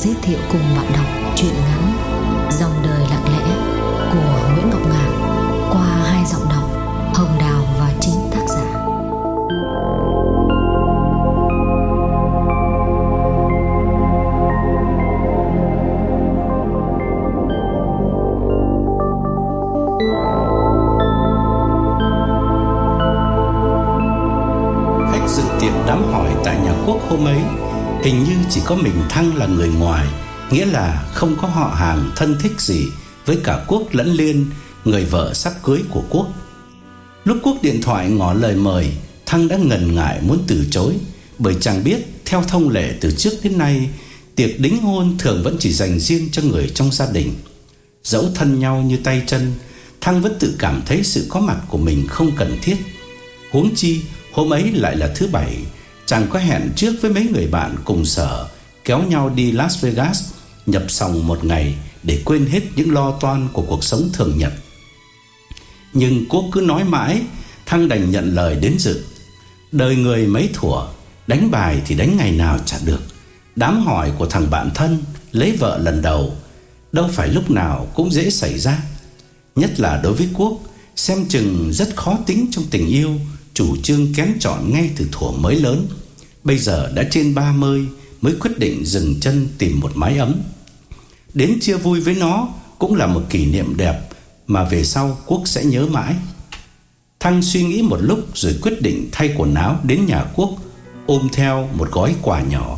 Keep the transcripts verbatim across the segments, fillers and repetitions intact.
giới thiệu cùng bạn đọc truyện ngắn Dòng đời lặng lẽ của Nguyễn Ngọc Ngạn qua hai giọng đọc Hồng Đào và chính tác giả. Khách dự tiệc đám hỏi tại nhà Quốc hôm ấy hình như chỉ có mình Thăng là người ngoài, nghĩa là không có họ hàng thân thích gì với cả Quốc lẫn Liên, người vợ sắp cưới của Quốc. Lúc Quốc điện thoại ngỏ lời mời, Thăng đã ngần ngại muốn từ chối, bởi chàng biết theo thông lệ từ trước đến nay, tiệc đính hôn thường vẫn chỉ dành riêng cho người trong gia đình. Dẫu thân nhau như tay chân, Thăng vẫn tự cảm thấy sự có mặt của mình không cần thiết. Huống chi hôm ấy lại là thứ bảy, chàng có hẹn trước với mấy người bạn cùng sở kéo nhau đi Las Vegas nhập sòng một ngày để quên hết những lo toan của cuộc sống thường nhật. Nhưng Quốc cứ nói mãi, Thăng đành nhận lời đến dự. Đời người mấy thuở, đánh bài thì đánh ngày nào chả được. Đám hỏi của thằng bạn thân lấy vợ lần đầu đâu phải lúc nào cũng dễ xảy ra. Nhất là đối với Quốc, xem chừng rất khó tính trong tình yêu, chủ trương kén chọn ngay từ thuở mới lớn. Bây giờ đã trên ba mươi mới quyết định dừng chân tìm một mái ấm. Đến chia vui với nó cũng là một kỷ niệm đẹp mà về sau Quốc sẽ nhớ mãi. Thăng suy nghĩ một lúc rồi quyết định thay quần áo đến nhà Quốc, ôm theo một gói quà nhỏ.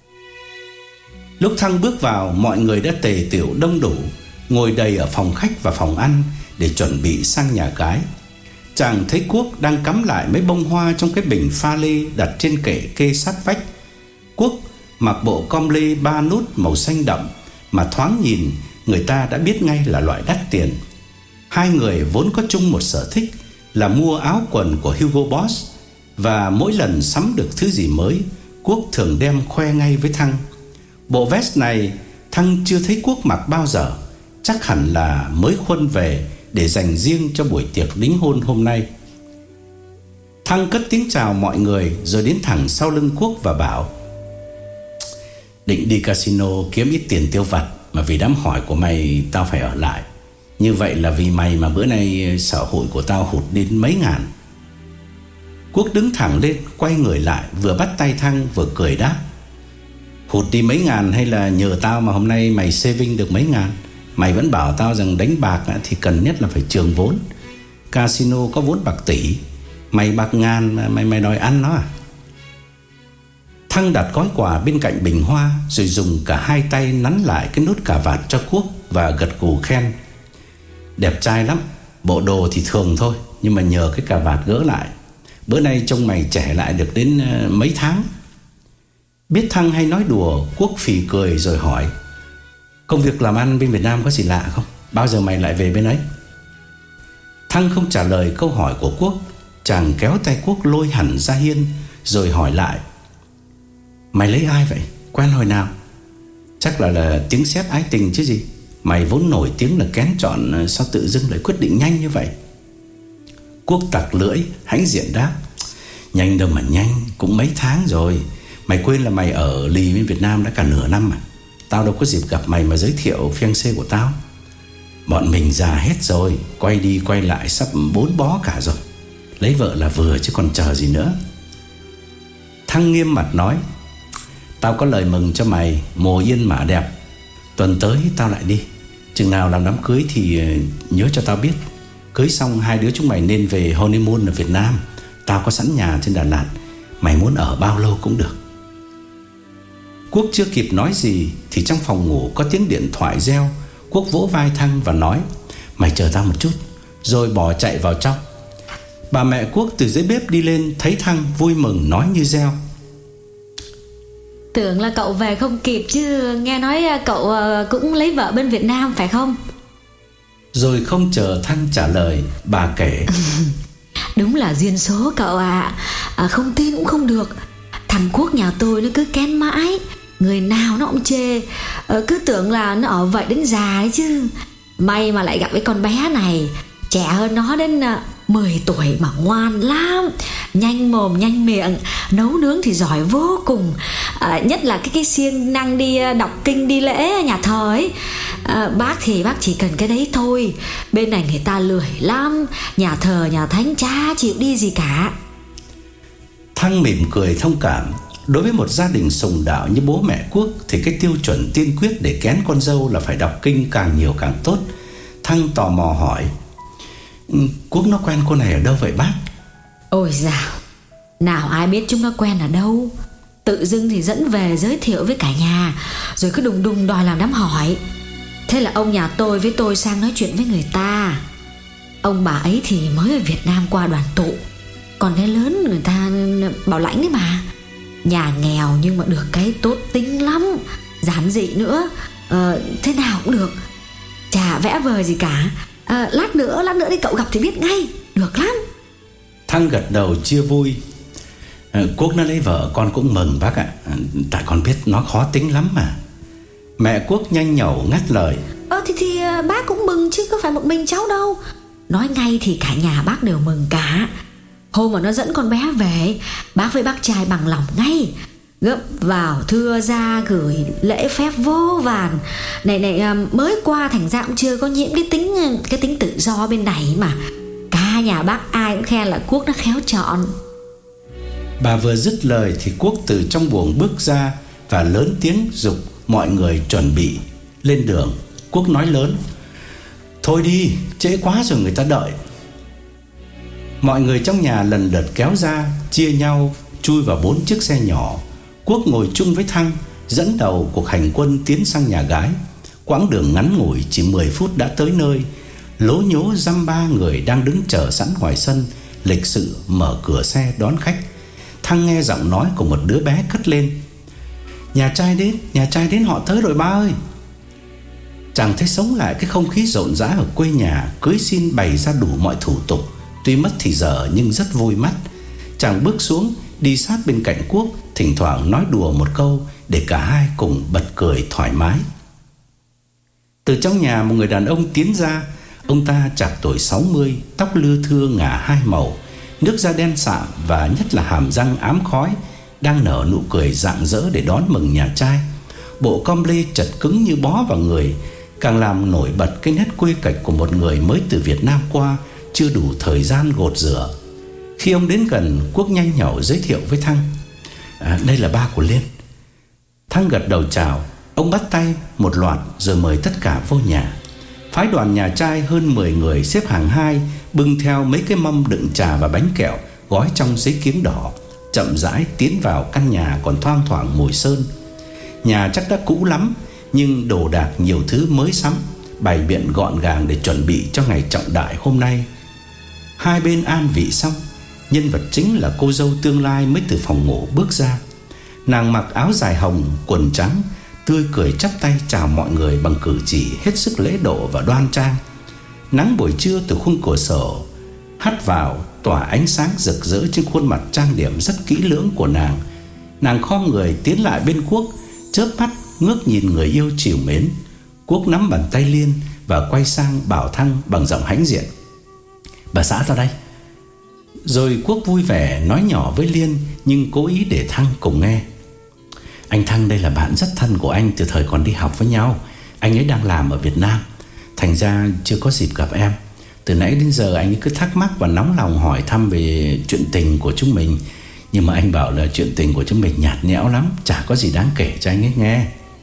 Lúc Thăng bước vào, mọi người đã tề tựu đông đủ, ngồi đầy ở phòng khách và phòng ăn để chuẩn bị sang nhà gái. Chàng thấy Quốc đang cắm lại mấy bông hoa trong cái bình pha lê đặt trên kệ kê sát vách. Quốc mặc bộ com lê ba nút màu xanh đậm mà thoáng nhìn người ta đã biết ngay là loại đắt tiền. Hai người vốn có chung một sở thích là mua áo quần của Hugo Boss, và mỗi lần sắm được thứ gì mới, Quốc thường đem khoe ngay với Thăng. Bộ vest này Thăng chưa thấy Quốc mặc bao giờ, chắc hẳn là mới khuân về để dành riêng cho buổi tiệc đính hôn hôm nay. Thăng cất tiếng chào mọi người rồi đến thẳng sau lưng Quốc và bảo: định đi casino kiếm ít tiền tiêu vặt, mà vì đám hỏi của mày tao phải ở lại. Như vậy là vì mày mà bữa nay sở hụi của tao hụt đến mấy ngàn. Quốc đứng thẳng lên, quay người lại, vừa bắt tay Thăng vừa cười đáp: hụt đi mấy ngàn hay là nhờ tao mà hôm nay mày saving được mấy ngàn? Mày vẫn bảo tao rằng đánh bạc thì cần nhất là phải trường vốn. Casino có vốn bạc tỷ, mày bạc ngàn mà mày mày đòi ăn nó à? Thăng đặt gói quà bên cạnh bình hoa, rồi dùng cả hai tay nắn lại cái nút cà vạt cho Quốc và gật gù khen: đẹp trai lắm, bộ đồ thì thường thôi, nhưng mà nhờ cái cà vạt gỡ lại, bữa nay trông mày trẻ lại được đến mấy tháng. Biết Thăng hay nói đùa, Quốc phì cười rồi hỏi: công việc làm ăn bên Việt Nam có gì lạ không? Bao giờ mày lại về bên ấy? Thăng không trả lời câu hỏi của Quốc. Chàng kéo tay Quốc lôi hẳn ra hiên, rồi hỏi lại: mày lấy ai vậy? Quen hồi nào? Chắc là là tiếng sét ái tình chứ gì. Mày vốn nổi tiếng là kén chọn, sao tự dưng lại quyết định nhanh như vậy? Quốc tặc lưỡi, hãnh diện đáp: nhanh đâu mà nhanh, cũng mấy tháng rồi. Mày quên là mày ở lì bên Việt Nam đã cả nửa năm mà. Tao đâu có dịp gặp mày mà giới thiệu fiancé của tao. Bọn mình già hết rồi, quay đi quay lại sắp bốn bó cả rồi. Lấy vợ là vừa chứ còn chờ gì nữa. Thăng nghiêm mặt nói: tao có lời mừng cho mày, mồ yên mã đẹp. Tuần tới tao lại đi. Chừng nào làm đám cưới thì nhớ cho tao biết. Cưới xong hai đứa chúng mày nên về honeymoon ở Việt Nam. Tao có sẵn nhà trên Đà Lạt, mày muốn ở bao lâu cũng được. Quốc chưa kịp nói gì thì trong phòng ngủ có tiếng điện thoại reo. Quốc vỗ vai Thăng và nói: mày chờ tao một chút, rồi bỏ chạy vào trong. Bà mẹ Quốc từ dưới bếp đi lên, thấy Thăng vui mừng nói như reo: tưởng là cậu về không kịp chứ, nghe nói cậu cũng lấy vợ bên Việt Nam phải không? Rồi không chờ Thăng trả lời, bà kể: đúng là duyên số cậu ạ. à. Không tin cũng không được. Thằng Quốc nhà tôi nó cứ kén mãi, người nào nó cũng chê, à, cứ tưởng là nó ở vậy đến già đấy chứ. May mà lại gặp cái con bé này, trẻ hơn nó đến mười tuổi mà ngoan lắm, nhanh mồm nhanh miệng, nấu nướng thì giỏi vô cùng. à, nhất là cái cái siêng năng đi đọc kinh đi lễ nhà thờ ấy. à, Bác thì bác chỉ cần cái đấy thôi. Bên này người ta lười lắm, nhà thờ nhà thánh chả chịu đi gì cả. Thăng mỉm cười thông cảm. Đối với một gia đình sùng đạo như bố mẹ Quốc thì cái tiêu chuẩn tiên quyết để kén con dâu là phải đọc kinh càng nhiều càng tốt. Thăng tò mò hỏi: Quốc nó quen cô này ở đâu vậy bác? Ôi dào, nào ai biết chúng nó quen ở đâu. Tự dưng thì dẫn về giới thiệu với cả nhà, rồi cứ đùng đùng đòi làm đám hỏi. Thế là ông nhà tôi với tôi sang nói chuyện với người ta. Ông bà ấy thì mới ở Việt Nam qua đoàn tụ, còn cái lớn người ta bảo lãnh đấy mà. Nhà nghèo nhưng mà được cái tốt tính lắm, giản dị nữa. ờ, Thế nào cũng được, chả vẽ vời gì cả. à, Lát nữa, lát nữa đi cậu gặp thì biết ngay. Được lắm. Thăng gật đầu chia vui. à, Quốc nó lấy vợ con cũng mừng bác ạ. à, Tại con biết nó khó tính lắm mà. Mẹ Quốc nhanh nhẩu ngắt lời: Ờ thì, thì bác cũng mừng chứ có phải một mình cháu đâu. Nói ngay thì cả nhà bác đều mừng cả. Hôm mà nó dẫn con bé về, bác với bác trai bằng lòng ngay, gấp vào thưa ra gửi lễ phép vô vàn. Này này, mới qua thành ra cũng chưa có nhiễm cái tính Cái tính tự do bên này mà. Cả nhà bác ai cũng khen là Quốc nó khéo chọn. Bà vừa dứt lời thì Quốc từ trong buồng bước ra và lớn tiếng giục mọi người chuẩn bị lên đường. Quốc nói lớn: Thôi đi, trễ quá rồi người ta đợi. Mọi người trong nhà lần lượt kéo ra, chia nhau chui vào bốn chiếc xe nhỏ. Quốc ngồi chung với Thăng, dẫn đầu cuộc hành quân tiến sang nhà gái. Quãng đường ngắn ngủi chỉ mười phút đã tới nơi. Lố nhố dăm ba người đang đứng chờ sẵn ngoài sân, lịch sự mở cửa xe đón khách. Thăng nghe giọng nói của một đứa bé cất lên: Nhà trai đến, nhà trai đến, họ tới rồi ba ơi. Chàng thấy sống lại cái không khí rộn rã ở quê nhà. Cưới xin bày ra đủ mọi thủ tục, tuy mất thì giờ nhưng rất vui mắt. Chàng bước xuống, đi sát bên cạnh Quốc, thỉnh thoảng nói đùa một câu để cả hai cùng bật cười thoải mái. Từ trong nhà một người đàn ông tiến ra. Ông ta chạc tuổi sáu mươi, tóc lưa thưa ngả hai màu, nước da đen sạm và nhất là hàm răng ám khói, đang nở nụ cười rạng rỡ để đón mừng nhà trai. Bộ com lê chật cứng như bó vào người, càng làm nổi bật cái nét quê cạch của một người mới từ Việt Nam qua, chưa đủ thời gian gột rửa. Khi ông đến gần, Quốc nhanh nhảu giới thiệu với Thăng: à, Đây là ba của Liên. Thăng gật đầu chào. Ông bắt tay một loạt rồi mời tất cả vô nhà. Phái đoàn nhà trai hơn mười người xếp hàng hai, bưng theo mấy cái mâm đựng trà và bánh kẹo gói trong giấy kiếng đỏ, chậm rãi tiến vào căn nhà còn thoang thoảng mùi sơn. Nhà chắc đã cũ lắm, nhưng đồ đạc nhiều thứ mới sắm, bày biện gọn gàng để chuẩn bị cho ngày trọng đại hôm nay. Hai bên an vị xong, nhân vật chính là cô dâu tương lai mới từ phòng ngủ bước ra. Nàng mặc áo dài hồng, quần trắng, tươi cười chắp tay chào mọi người bằng cử chỉ hết sức lễ độ và đoan trang. Nắng buổi trưa từ khung cửa sổ hắt vào, tỏa ánh sáng rực rỡ trên khuôn mặt trang điểm rất kỹ lưỡng của nàng. Nàng khom người tiến lại bên Quốc, chớp mắt ngước nhìn người yêu trìu mến. Quốc nắm bàn tay Liên và quay sang bảo Thăng bằng giọng hãnh diện: Bà xã ra đây. Rồi Quốc vui vẻ nói nhỏ với Liên, nhưng cố ý để Thăng cùng nghe: Anh Thăng đây là bạn rất thân của anh từ thời còn đi học với nhau. Anh ấy đang làm ở Việt Nam, thành ra chưa có dịp gặp em. Từ nãy đến giờ anh ấy cứ thắc mắc và nóng lòng hỏi thăm về chuyện tình của chúng mình. Nhưng mà anh bảo là chuyện tình của chúng mình nhạt nhẽo lắm, chả có gì đáng kể cho anh ấy nghe.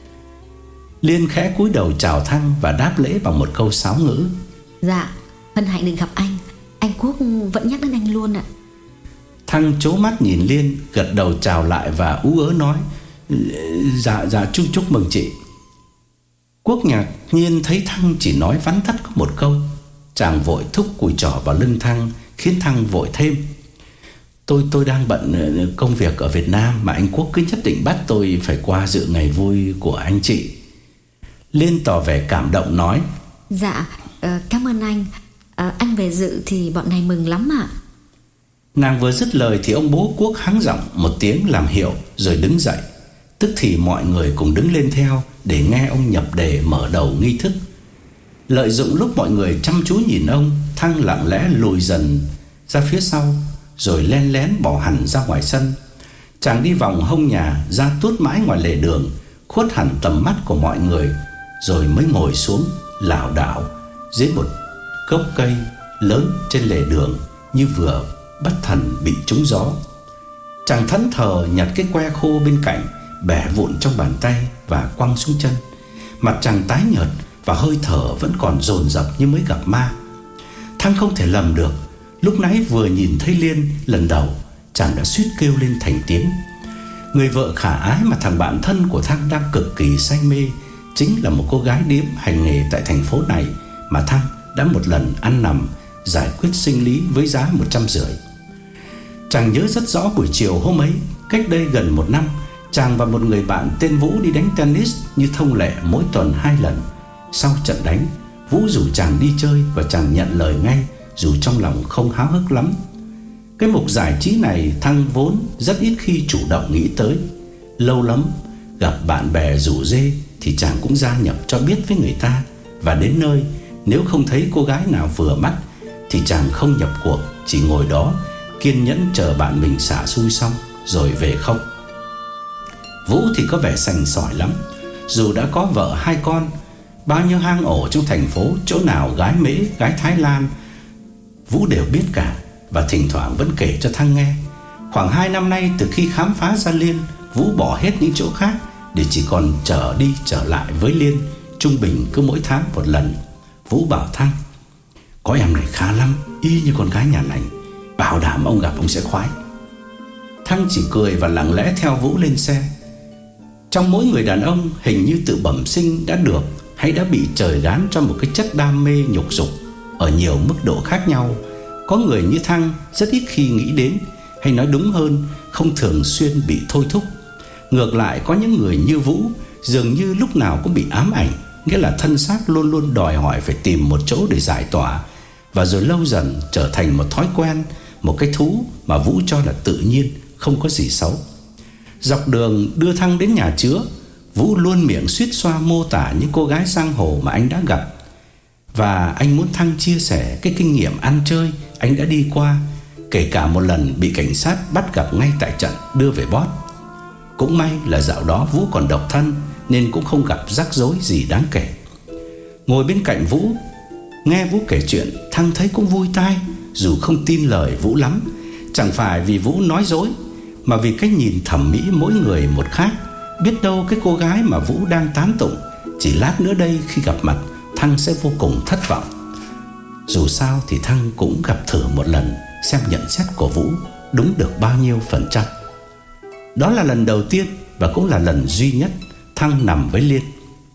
Liên khẽ cúi đầu chào Thăng và đáp lễ bằng một câu sáo ngữ: Dạ, hân hạnh được gặp anh. Anh Quốc vẫn nhắc đến anh luôn ạ. Thăng trố mắt nhìn Liên, gật đầu chào lại và ú ớ nói: Dạ, dạ chúc chúc mừng chị. Quốc ngạc nhiên thấy Thăng chỉ nói vắn tắt có một câu. Chàng vội thúc cùi trỏ vào lưng Thăng, khiến Thăng vội thêm: Tôi tôi đang bận công việc ở Việt Nam, mà anh Quốc cứ nhất định bắt tôi phải qua dự ngày vui của anh chị. Liên tỏ vẻ cảm động nói: Dạ, uh, cảm ơn anh. uh, Anh về dự thì bọn này mừng lắm ạ. Nàng vừa dứt lời thì ông bố Quốc hắng giọng một tiếng làm hiệu rồi đứng dậy. Tức thì mọi người cùng đứng lên theo để nghe ông nhập đề mở đầu nghi thức. Lợi dụng lúc mọi người chăm chú nhìn ông, Thăng lặng lẽ lùi dần ra phía sau, rồi len lén bỏ hẳn ra ngoài sân. Chàng đi vòng hông nhà ra tuốt mãi ngoài lề đường, khuất hẳn tầm mắt của mọi người, rồi mới ngồi xuống lảo đảo dưới một gốc cây lớn trên lề đường như vừa bất thần bị trúng gió. Chàng thẫn thờ nhặt cái que khô bên cạnh, bẻ vụn trong bàn tay và quăng xuống chân. Mặt chàng tái nhợt và hơi thở vẫn còn dồn dập như mới gặp ma. Thăng không thể lầm được, lúc nãy vừa nhìn thấy Liên lần đầu, chàng đã suýt kêu lên thành tiếng. Người vợ khả ái mà thằng bạn thân của Thăng đang cực kỳ say mê chính là một cô gái điếm hành nghề tại thành phố này mà Thăng đã một lần ăn nằm giải quyết sinh lý với giá một trăm rưỡi. Chàng nhớ rất rõ buổi chiều hôm ấy, cách đây gần một năm, chàng và một người bạn tên Vũ đi đánh tennis như thông lệ mỗi tuần hai lần. Sau trận đánh, Vũ rủ chàng đi chơi và chàng nhận lời ngay, dù trong lòng không háo hức lắm. Cái mục giải trí này Thăng vốn rất ít khi chủ động nghĩ tới. Lâu lắm gặp bạn bè rủ rê thì chàng cũng gia nhập cho biết với người ta. Và đến nơi, nếu không thấy cô gái nào vừa mắt thì chàng không nhập cuộc, chỉ ngồi đó kiên nhẫn chờ bạn mình xả xui xong rồi về không. Vũ thì có vẻ sành sỏi lắm. Dù đã có vợ hai con, bao nhiêu hang ổ trong thành phố, chỗ nào gái Mễ, gái Thái Lan, Vũ đều biết cả, và thỉnh thoảng vẫn kể cho Thăng nghe. Khoảng hai năm nay, từ khi khám phá ra Liên, Vũ bỏ hết những chỗ khác để chỉ còn trở đi trở lại với Liên, trung bình cứ mỗi tháng một lần. Vũ bảo Thăng: có em này khá lắm, y như con gái nhà lành, bảo đảm ông gặp ông sẽ khoái. Thăng chỉ cười và lặng lẽ theo Vũ lên xe. Trong mỗi người đàn ông hình như tự bẩm sinh đã được hay đã bị trời gán cho một cái chất đam mê nhục dục ở nhiều mức độ khác nhau. Có người như Thăng rất ít khi nghĩ đến, hay nói đúng hơn, không thường xuyên bị thôi thúc. Ngược lại, có những người như Vũ dường như lúc nào cũng bị ám ảnh, nghĩa là thân xác luôn luôn đòi hỏi phải tìm một chỗ để giải tỏa, và rồi lâu dần trở thành một thói quen, một cái thú mà Vũ cho là tự nhiên, không có gì xấu. Dọc đường đưa Thăng đến nhà chứa, Vũ luôn miệng suýt xoa mô tả những cô gái giang hồ mà anh đã gặp, và anh muốn Thăng chia sẻ cái kinh nghiệm ăn chơi anh đã đi qua, kể cả một lần bị cảnh sát bắt gặp ngay tại trận đưa về boss. Cũng may là dạo đó Vũ còn độc thân nên cũng không gặp rắc rối gì đáng kể. Ngồi bên cạnh Vũ, nghe Vũ kể chuyện, Thăng thấy cũng vui tai, dù không tin lời Vũ lắm. Chẳng phải vì Vũ nói dối, mà vì cách nhìn thẩm mỹ mỗi người một khác. Biết đâu cái cô gái mà Vũ đang tán tụng, chỉ lát nữa đây khi gặp mặt, Thăng sẽ vô cùng thất vọng. Dù sao thì Thăng cũng gặp thử một lần, xem nhận xét của Vũ đúng được bao nhiêu phần trăm. Đó là lần đầu tiên và cũng là lần duy nhất Thăng nằm với Liên.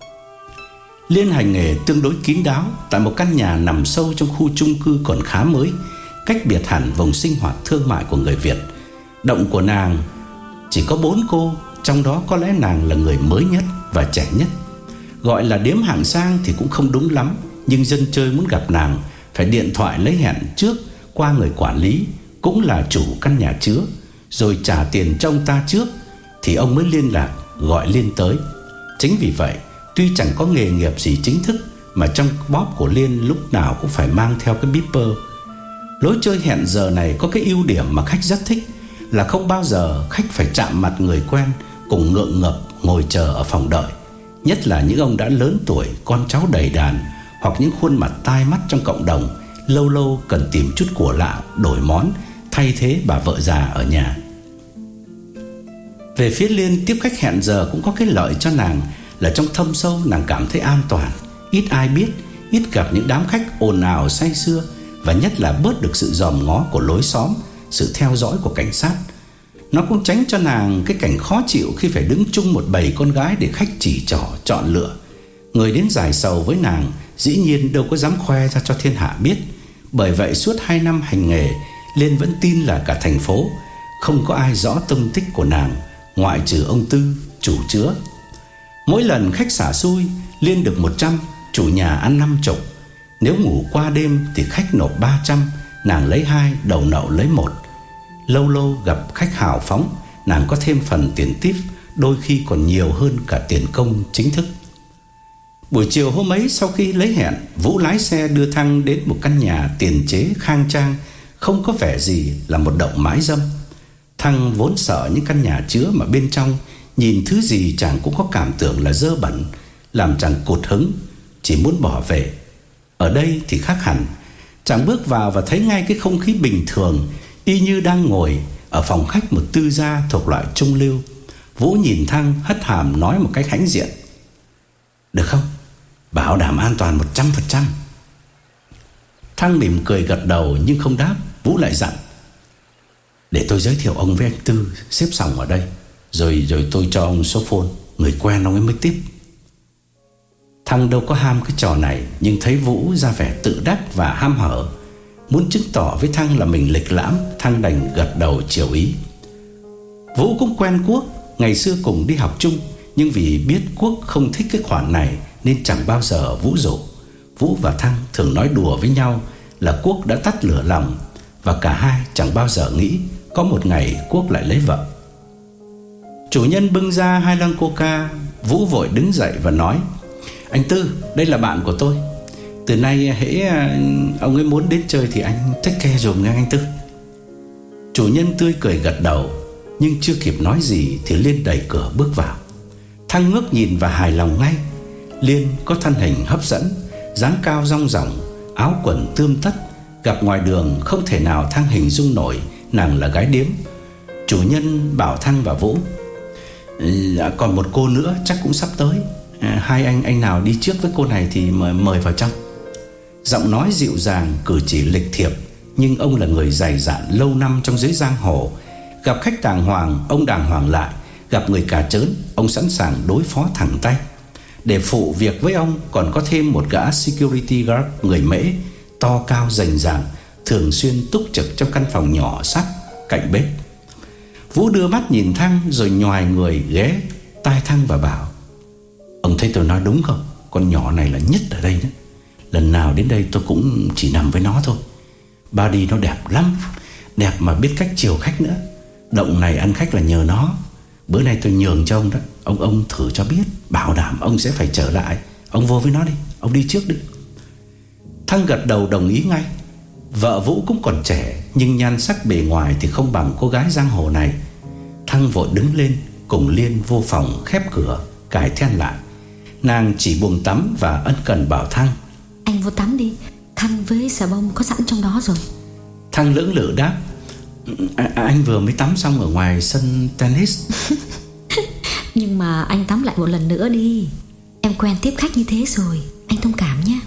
Liên hành nghề tương đối kín đáo tại một căn nhà nằm sâu trong khu chung cư còn khá mới, cách biệt hẳn vùng sinh hoạt thương mại của người Việt. Động của nàng chỉ có bốn cô, trong đó có lẽ nàng là người mới nhất và trẻ nhất. Gọi là điếm hạng sang thì cũng không đúng lắm, nhưng dân chơi muốn gặp nàng phải điện thoại lấy hẹn trước qua người quản lý, cũng là chủ căn nhà chứa, rồi trả tiền cho ông ta trước thì ông mới liên lạc gọi Liên tới. Chính vì vậy, tuy chẳng có nghề nghiệp gì chính thức, mà trong bóp của Liên lúc nào cũng phải mang theo cái beeper. Lối chơi hẹn giờ này có cái ưu điểm mà khách rất thích, là không bao giờ khách phải chạm mặt người quen cùng ngượng ngập ngồi chờ ở phòng đợi. Nhất là những ông đã lớn tuổi, con cháu đầy đàn, hoặc những khuôn mặt tai mắt trong cộng đồng, lâu lâu cần tìm chút của lạ đổi món, thay thế bà vợ già ở nhà. Về phía Liên, tiếp khách hẹn giờ cũng có cái lợi cho nàng là trong thâm sâu nàng cảm thấy an toàn, ít ai biết, ít gặp những đám khách ồn ào say sưa, và nhất là bớt được sự dòm ngó của lối xóm, sự theo dõi của cảnh sát. Nó cũng tránh cho nàng cái cảnh khó chịu khi phải đứng chung một bầy con gái để khách chỉ trỏ, chọn lựa. Người đến giải sầu với nàng dĩ nhiên đâu có dám khoe ra cho thiên hạ biết. Bởi vậy suốt hai năm hành nghề, Liên vẫn tin là cả thành phố không có ai rõ tung tích của nàng, ngoại trừ ông Tư, chủ chứa. Mỗi lần khách xả xui, Liên được một trăm, chủ nhà ăn năm chục. Nếu ngủ qua đêm thì khách nộp ba trăm, nàng lấy hai, đầu nậu lấy một. Lâu lâu gặp khách hào phóng, nàng có thêm phần tiền tip, đôi khi còn nhiều hơn cả tiền công chính thức. Buổi chiều hôm ấy, sau khi lấy hẹn, Vũ lái xe đưa Thăng đến một căn nhà tiền chế khang trang, không có vẻ gì là một động mái dâm. Thăng vốn sợ những căn nhà chứa mà bên trong nhìn thứ gì chàng cũng có cảm tưởng là dơ bẩn, làm chàng cụt hứng, chỉ muốn bỏ về. Ở đây thì khác hẳn. Chàng bước vào và thấy ngay cái không khí bình thường, y như đang ngồi ở phòng khách một tư gia thuộc loại trung lưu. Vũ nhìn Thăng hất hàm nói một cách hãnh diện: "Được không? Bảo đảm an toàn một trăm phần trăm." Thăng mỉm cười gật đầu nhưng không đáp. Vũ lại dặn: "Để tôi giới thiệu ông với anh Tư xếp phòng ở đây, Rồi rồi tôi cho ông số phone, người quen ông ấy mới tiếp." Thăng đâu có ham cái trò này, nhưng thấy Vũ ra vẻ tự đắc và ham hở, muốn chứng tỏ với Thăng là mình lịch lãm. Thăng đành gật đầu chiều ý. Vũ cũng quen Quốc, ngày xưa cùng đi học chung, nhưng vì biết Quốc không thích cái khoản này nên chẳng bao giờ Vũ rủ. Vũ và Thăng thường nói đùa với nhau là Quốc đã tắt lửa lòng, và cả hai chẳng bao giờ nghĩ có một ngày Quốc lại lấy vợ. Chủ nhân bưng ra hai lon coca. Vũ vội đứng dậy và nói: "Anh Tư, đây là bạn của tôi. Từ nay hễ ông ấy muốn đến chơi thì anh take care dùm nha anh Tư." Chủ nhân tươi cười gật đầu, nhưng chưa kịp nói gì thì Liên đẩy cửa bước vào. Thăng ngước nhìn và hài lòng ngay. Liên có thân hình hấp dẫn, dáng cao dong dỏng, áo quần tươm tất, gặp ngoài đường không thể nào Thăng hình dung nổi nàng là gái điếm. Chủ nhân bảo Thăng và Vũ: "À, còn một cô nữa chắc cũng sắp tới. à, Hai anh anh nào đi trước với cô này thì mời, mời vào trong." Giọng nói dịu dàng, cử chỉ lịch thiệp, nhưng ông là người dày dạn lâu năm trong giới giang hồ. Gặp khách đàng hoàng, ông đàng hoàng lại. Gặp người cà chớn, ông sẵn sàng đối phó thẳng tay. Để phụ việc với ông còn có thêm một gã security guard người Mễ, to cao rành ràng, thường xuyên túc trực trong căn phòng nhỏ sắt cạnh bếp. Vũ đưa mắt nhìn Thăng rồi nhoài người ghé tai Thăng và bảo: "Ông thấy tôi nói đúng không? Con nhỏ này là nhất ở đây đó. Lần nào đến đây tôi cũng chỉ nằm với nó thôi. Body nó đẹp lắm, đẹp mà biết cách chiều khách nữa. Động này ăn khách là nhờ nó. Bữa nay tôi nhường cho ông đó. Ông ông thử cho biết, bảo đảm ông sẽ phải trở lại. Ông vô với nó đi, ông đi trước đi." Thăng gật đầu đồng ý ngay. Vợ Vũ cũng còn trẻ, nhưng nhan sắc bề ngoài thì không bằng cô gái giang hồ này. Thăng vội đứng lên cùng Liên vô phòng, khép cửa, cài then lại. Nàng chỉ buồng tắm và ân cần bảo Thăng: "Anh vô tắm đi, khăn với xà bông có sẵn trong đó rồi." Thăng lưỡng lự đáp: à, "Anh vừa mới tắm xong ở ngoài sân tennis." "Nhưng mà anh tắm lại một lần nữa đi. Em quen tiếp khách như thế rồi, anh thông cảm nhé."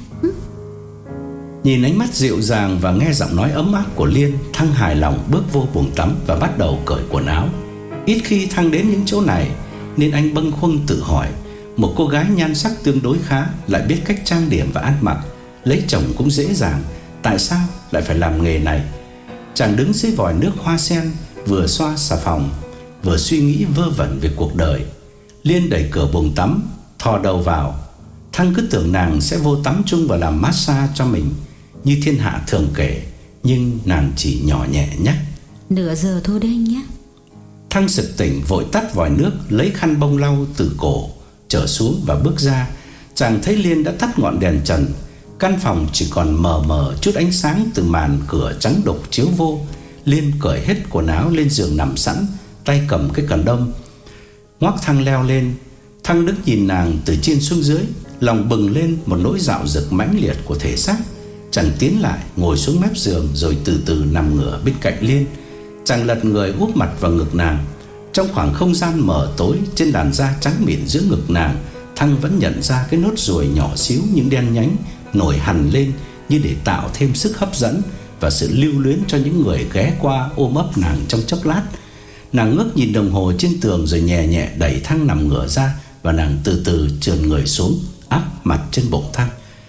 Nhìn ánh mắt dịu dàng và nghe giọng nói ấm áp của Liên, Thăng hài lòng bước vô buồng tắm và bắt đầu cởi quần áo. Ít khi Thăng đến những chỗ này nên anh bâng khuâng tự hỏi, một cô gái nhan sắc tương đối khá, lại biết cách trang điểm và ăn mặc, lấy chồng cũng dễ dàng, tại sao lại phải làm nghề này? Chàng đứng dưới vòi nước hoa sen, vừa xoa xà phòng, vừa suy nghĩ vơ vẩn về cuộc đời. Liên đẩy cửa buồng tắm, thò đầu vào. Thăng cứ tưởng nàng sẽ vô tắm chung và làm massage cho mình như thiên hạ thường kể, nhưng nàng chỉ nhỏ nhẹ nhắc: "Nửa giờ thôi đấy anh nhé." Thăng sực tỉnh, vội tắt vòi nước, lấy khăn bông lau từ cổ trở xuống và bước ra. Chàng thấy Liên đã tắt ngọn đèn trần. Căn phòng chỉ còn mờ mờ chút ánh sáng từ màn cửa trắng đục chiếu vô. Liên cởi hết quần áo lên giường nằm sẵn, tay cầm cái cần đông, ngoắc Thăng leo lên. Thăng đứng nhìn nàng từ trên xuống dưới, lòng bừng lên một nỗi dạo dực mãnh liệt của thể xác. Chàng tiến lại, ngồi xuống mép giường rồi từ từ nằm ngửa bên cạnh Liên. Chàng lật người úp mặt vào ngực nàng. Trong khoảng không gian mờ tối, trên làn da trắng mịn giữa ngực nàng, Thăng vẫn nhận ra cái nốt ruồi nhỏ xíu nhưng đen nhánh nổi hằn lên, như để tạo thêm sức hấp dẫn và sự lưu luyến cho những người ghé qua ôm ấp nàng trong chốc lát. Nàng ngước nhìn đồng hồ trên tường rồi nhẹ nhẹ đẩy Thăng nằm ngửa ra, và nàng từ từ trườn người xuống, áp mặt trên bụng Thăng.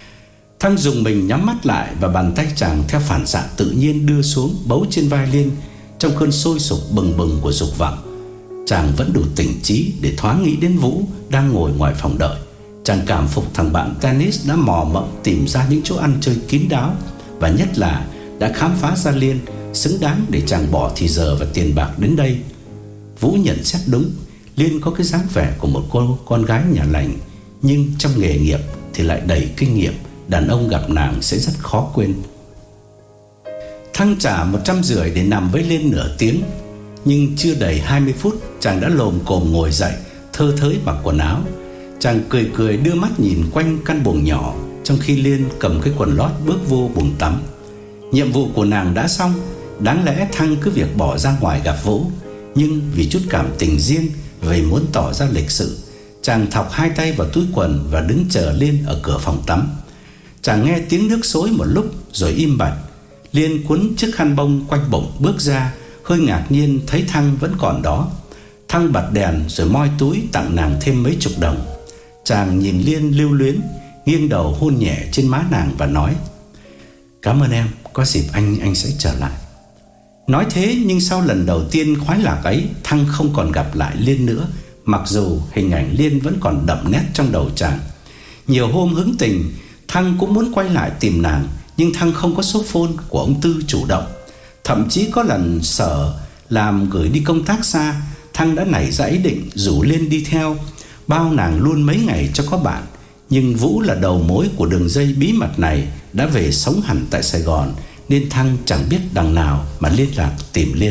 Thăng dùng mình nhắm mắt lại, và bàn tay chàng theo phản xạ tự nhiên đưa xuống bấu trên vai Liên. Trong cơn sôi sục bừng bừng của dục vọng, chàng vẫn đủ tỉnh trí để thoáng nghĩ đến Vũ đang ngồi ngoài phòng đợi. Chàng cảm phục thằng bạn tennis đã mò mẫm tìm ra những chỗ ăn chơi kín đáo, và nhất là đã khám phá ra Liên xứng đáng để chàng bỏ thì giờ và tiền bạc đến đây. Vũ nhận xét đúng, Liên có cái dáng vẻ của một cô con gái nhà lành, nhưng trong nghề nghiệp thì lại đầy kinh nghiệm. Đàn ông gặp nàng sẽ rất khó quên. Thăng trả một trăm rưỡi để nằm với Liên nửa tiếng. Nhưng chưa đầy hai mươi phút, chàng đã lồm cồm ngồi dậy, thơ thới mặc quần áo. Chàng cười cười đưa mắt nhìn quanh căn buồng nhỏ, trong khi Liên cầm cái quần lót bước vô buồng tắm. Nhiệm vụ của nàng đã xong. Đáng lẽ Thăng cứ việc bỏ ra ngoài gặp Vũ, nhưng vì chút cảm tình riêng, vì muốn tỏ ra lịch sự, chàng thọc hai tay vào túi quần và đứng chờ Liên ở cửa phòng tắm. Chàng nghe tiếng nước xối một lúc rồi im bặt. Liên quấn chiếc khăn bông quanh bụng bước ra, hơi ngạc nhiên thấy Thăng vẫn còn đó. Thăng bật đèn rồi moi túi tặng nàng thêm mấy chục đồng. Chàng nhìn Liên lưu luyến, nghiêng đầu hôn nhẹ trên má nàng và nói: "Cảm ơn em, có dịp anh anh sẽ trở lại." Nói thế nhưng sau lần đầu tiên khoái lạc ấy, Thăng không còn gặp lại Liên nữa, mặc dù hình ảnh Liên vẫn còn đậm nét trong đầu chàng. Nhiều hôm hứng tình, Thăng cũng muốn quay lại tìm nàng, nhưng Thăng không có số phone của ông Tư chủ động. Thậm chí có lần Sở làm gửi đi công tác xa, Thăng đã nảy ra ý định rủ Liên đi theo, bao nàng luôn mấy ngày cho có bạn. Nhưng Vũ là đầu mối của đường dây bí mật này, đã về sống hẳn tại Sài Gòn, nên Thăng chẳng biết đằng nào mà liên lạc tìm Liên.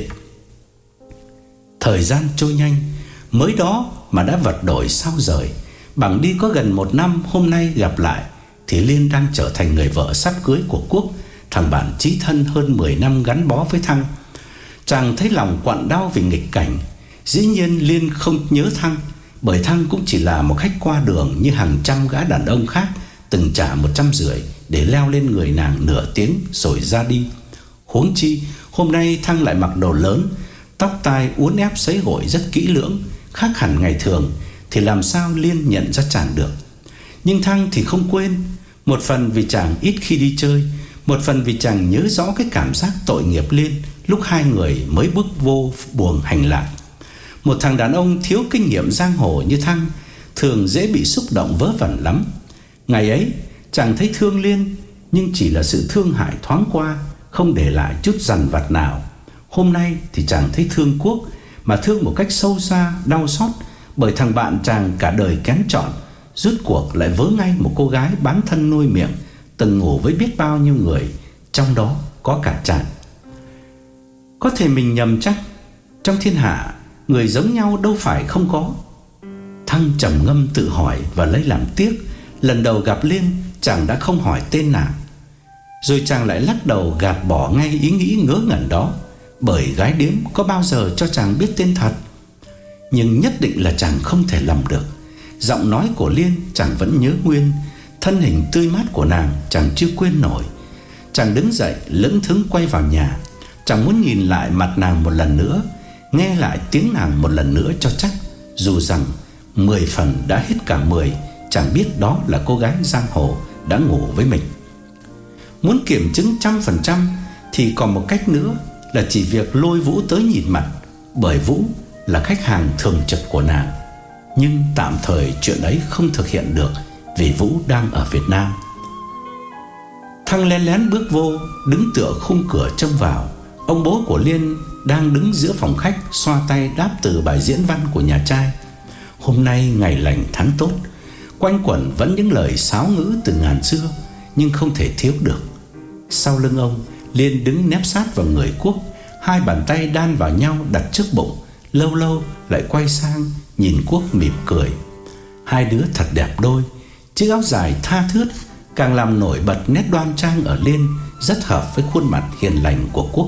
Thời gian trôi nhanh, mới đó mà đã vật đổi sao rời. Bằng đi có gần một năm, hôm nay gặp lại thì Liên đang trở thành người vợ sắp cưới của Quốc, thằng bạn chí thân hơn mười năm gắn bó với Thăng. Chàng thấy lòng quặn đau vì nghịch cảnh. Dĩ nhiên Liên không nhớ Thăng, bởi Thăng cũng chỉ là một khách qua đường như hàng trăm gã đàn ông khác từng trả một trăm rưỡi để leo lên người nàng nửa tiếng rồi ra đi. Huống chi hôm nay Thăng lại mặc đồ lớn, tóc tai uốn ép sấy gội rất kỹ lưỡng, khác hẳn ngày thường, thì làm sao Liên nhận ra chàng được. Nhưng Thăng thì không quên. Một phần vì chàng ít khi đi chơi, một phần vì chàng nhớ rõ cái cảm giác tội nghiệp Liên lúc hai người mới bước vô buồng hành lạc. Một thằng đàn ông thiếu kinh nghiệm giang hồ như Thăng thường dễ bị xúc động vớ vẩn lắm. Ngày ấy chàng thấy thương Liên, nhưng chỉ là sự thương hại thoáng qua, không để lại chút dằn vặt nào. Hôm nay thì chàng thấy thương Quốc, mà thương một cách sâu xa, đau xót, bởi thằng bạn chàng cả đời kén chọn, rút cuộc lại vớ ngay một cô gái bán thân nuôi miệng, từng ngủ với biết bao nhiêu người, trong đó có cả chàng. Có thể mình nhầm chắc, trong thiên hạ người giống nhau đâu phải không có. Thăng trầm ngâm tự hỏi và lấy làm tiếc, lần đầu gặp Liên chàng đã không hỏi tên nàng. Rồi chàng lại lắc đầu gạt bỏ ngay ý nghĩ ngớ ngẩn đó, bởi gái điếm có bao giờ cho chàng biết tên thật. Nhưng nhất định là chàng không thể lầm được. Giọng nói của Liên chàng vẫn nhớ nguyên, thân hình tươi mát của nàng chàng chưa quên nổi. Chàng đứng dậy lững thững quay vào nhà. Chàng muốn nhìn lại mặt nàng một lần nữa, nghe lại tiếng nàng một lần nữa cho chắc. Dù rằng mười phần đã hết cả mười, chàng biết đó là cô gái giang hồ đã ngủ với mình. Muốn kiểm chứng trăm phần trăm thì còn một cách nữa, là chỉ việc lôi Vũ tới nhìn mặt, bởi Vũ là khách hàng thường trực của nàng. Nhưng tạm thời chuyện ấy không thực hiện được, vì Vũ đang ở Việt Nam. Thăng lén lén bước vô, đứng tựa khung cửa trông vào. Ông bố của Liên đang đứng giữa phòng khách, xoa tay đáp từ bài diễn văn của nhà trai. Hôm nay ngày lành tháng tốt, quanh quẩn vẫn những lời sáo ngữ từ ngàn xưa, nhưng không thể thiếu được. Sau lưng ông, Liên đứng nép sát vào người Quốc, hai bàn tay đan vào nhau đặt trước bụng, lâu lâu lại quay sang nhìn Quốc mỉm cười. Hai đứa thật đẹp đôi. Chiếc áo dài tha thướt càng làm nổi bật nét đoan trang ở Liên, rất hợp với khuôn mặt hiền lành của Quốc.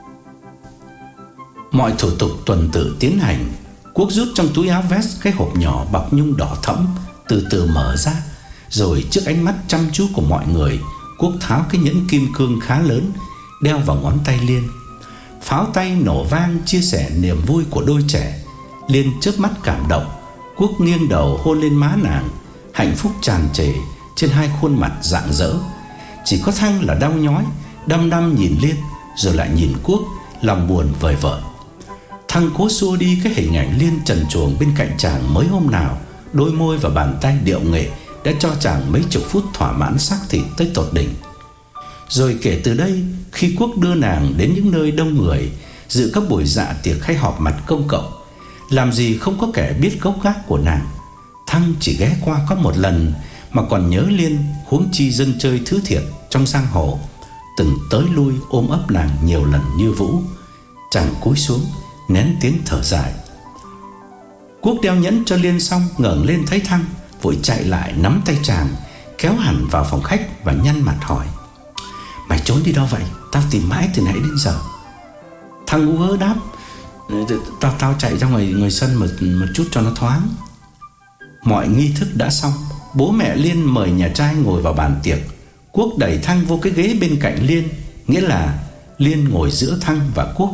Mọi thủ tục tuần tự tiến hành. Quốc rút trong túi áo vest cái hộp nhỏ bọc nhung đỏ thẫm, từ từ mở ra. Rồi trước ánh mắt chăm chú của mọi người, Quốc tháo cái nhẫn kim cương khá lớn đeo vào ngón tay Liên. Pháo tay nổ vang chia sẻ niềm vui của đôi trẻ. Liên chớp mắt cảm động. Quốc nghiêng đầu hôn lên má nàng. Hạnh phúc tràn trề trên hai khuôn mặt rạng rỡ. Chỉ có Thăng là đau nhói, đăm đăm nhìn Liên, rồi lại nhìn Quốc, lòng buồn vời vợi. Thăng cố xua đi cái hình ảnh Liên trần truồng bên cạnh chàng mới hôm nào. Đôi môi và bàn tay điệu nghệ đã cho chàng mấy chục phút thỏa mãn xác thịt tới tột đỉnh. Rồi kể từ đây, khi Quốc đưa nàng đến những nơi đông người, dự các buổi dạ tiệc hay họp mặt công cộng, làm gì không có kẻ biết gốc gác của nàng. Thăng chỉ ghé qua có một lần mà còn nhớ Liên, huống chi dân chơi thứ thiệt trong giang hồ từng tới lui ôm ấp nàng nhiều lần như Vũ. Chàng cúi xuống nén tiếng thở dài. Quốc đeo nhẫn cho Liên xong, ngẩng lên thấy Thăng, vội chạy lại nắm tay chàng, kéo hẳn vào phòng khách và nhăn mặt hỏi: "Mày trốn đi đâu vậy? Tao tìm mãi từ nãy đến giờ." Thăng ú hớ đáp: Tao tao chạy ra ngoài ngoài sân một một chút cho nó thoáng." Mọi nghi thức đã xong, bố mẹ Liên mời nhà trai ngồi vào bàn tiệc. Quốc đẩy Thăng vô cái ghế bên cạnh Liên, nghĩa là Liên ngồi giữa Thăng và Quốc.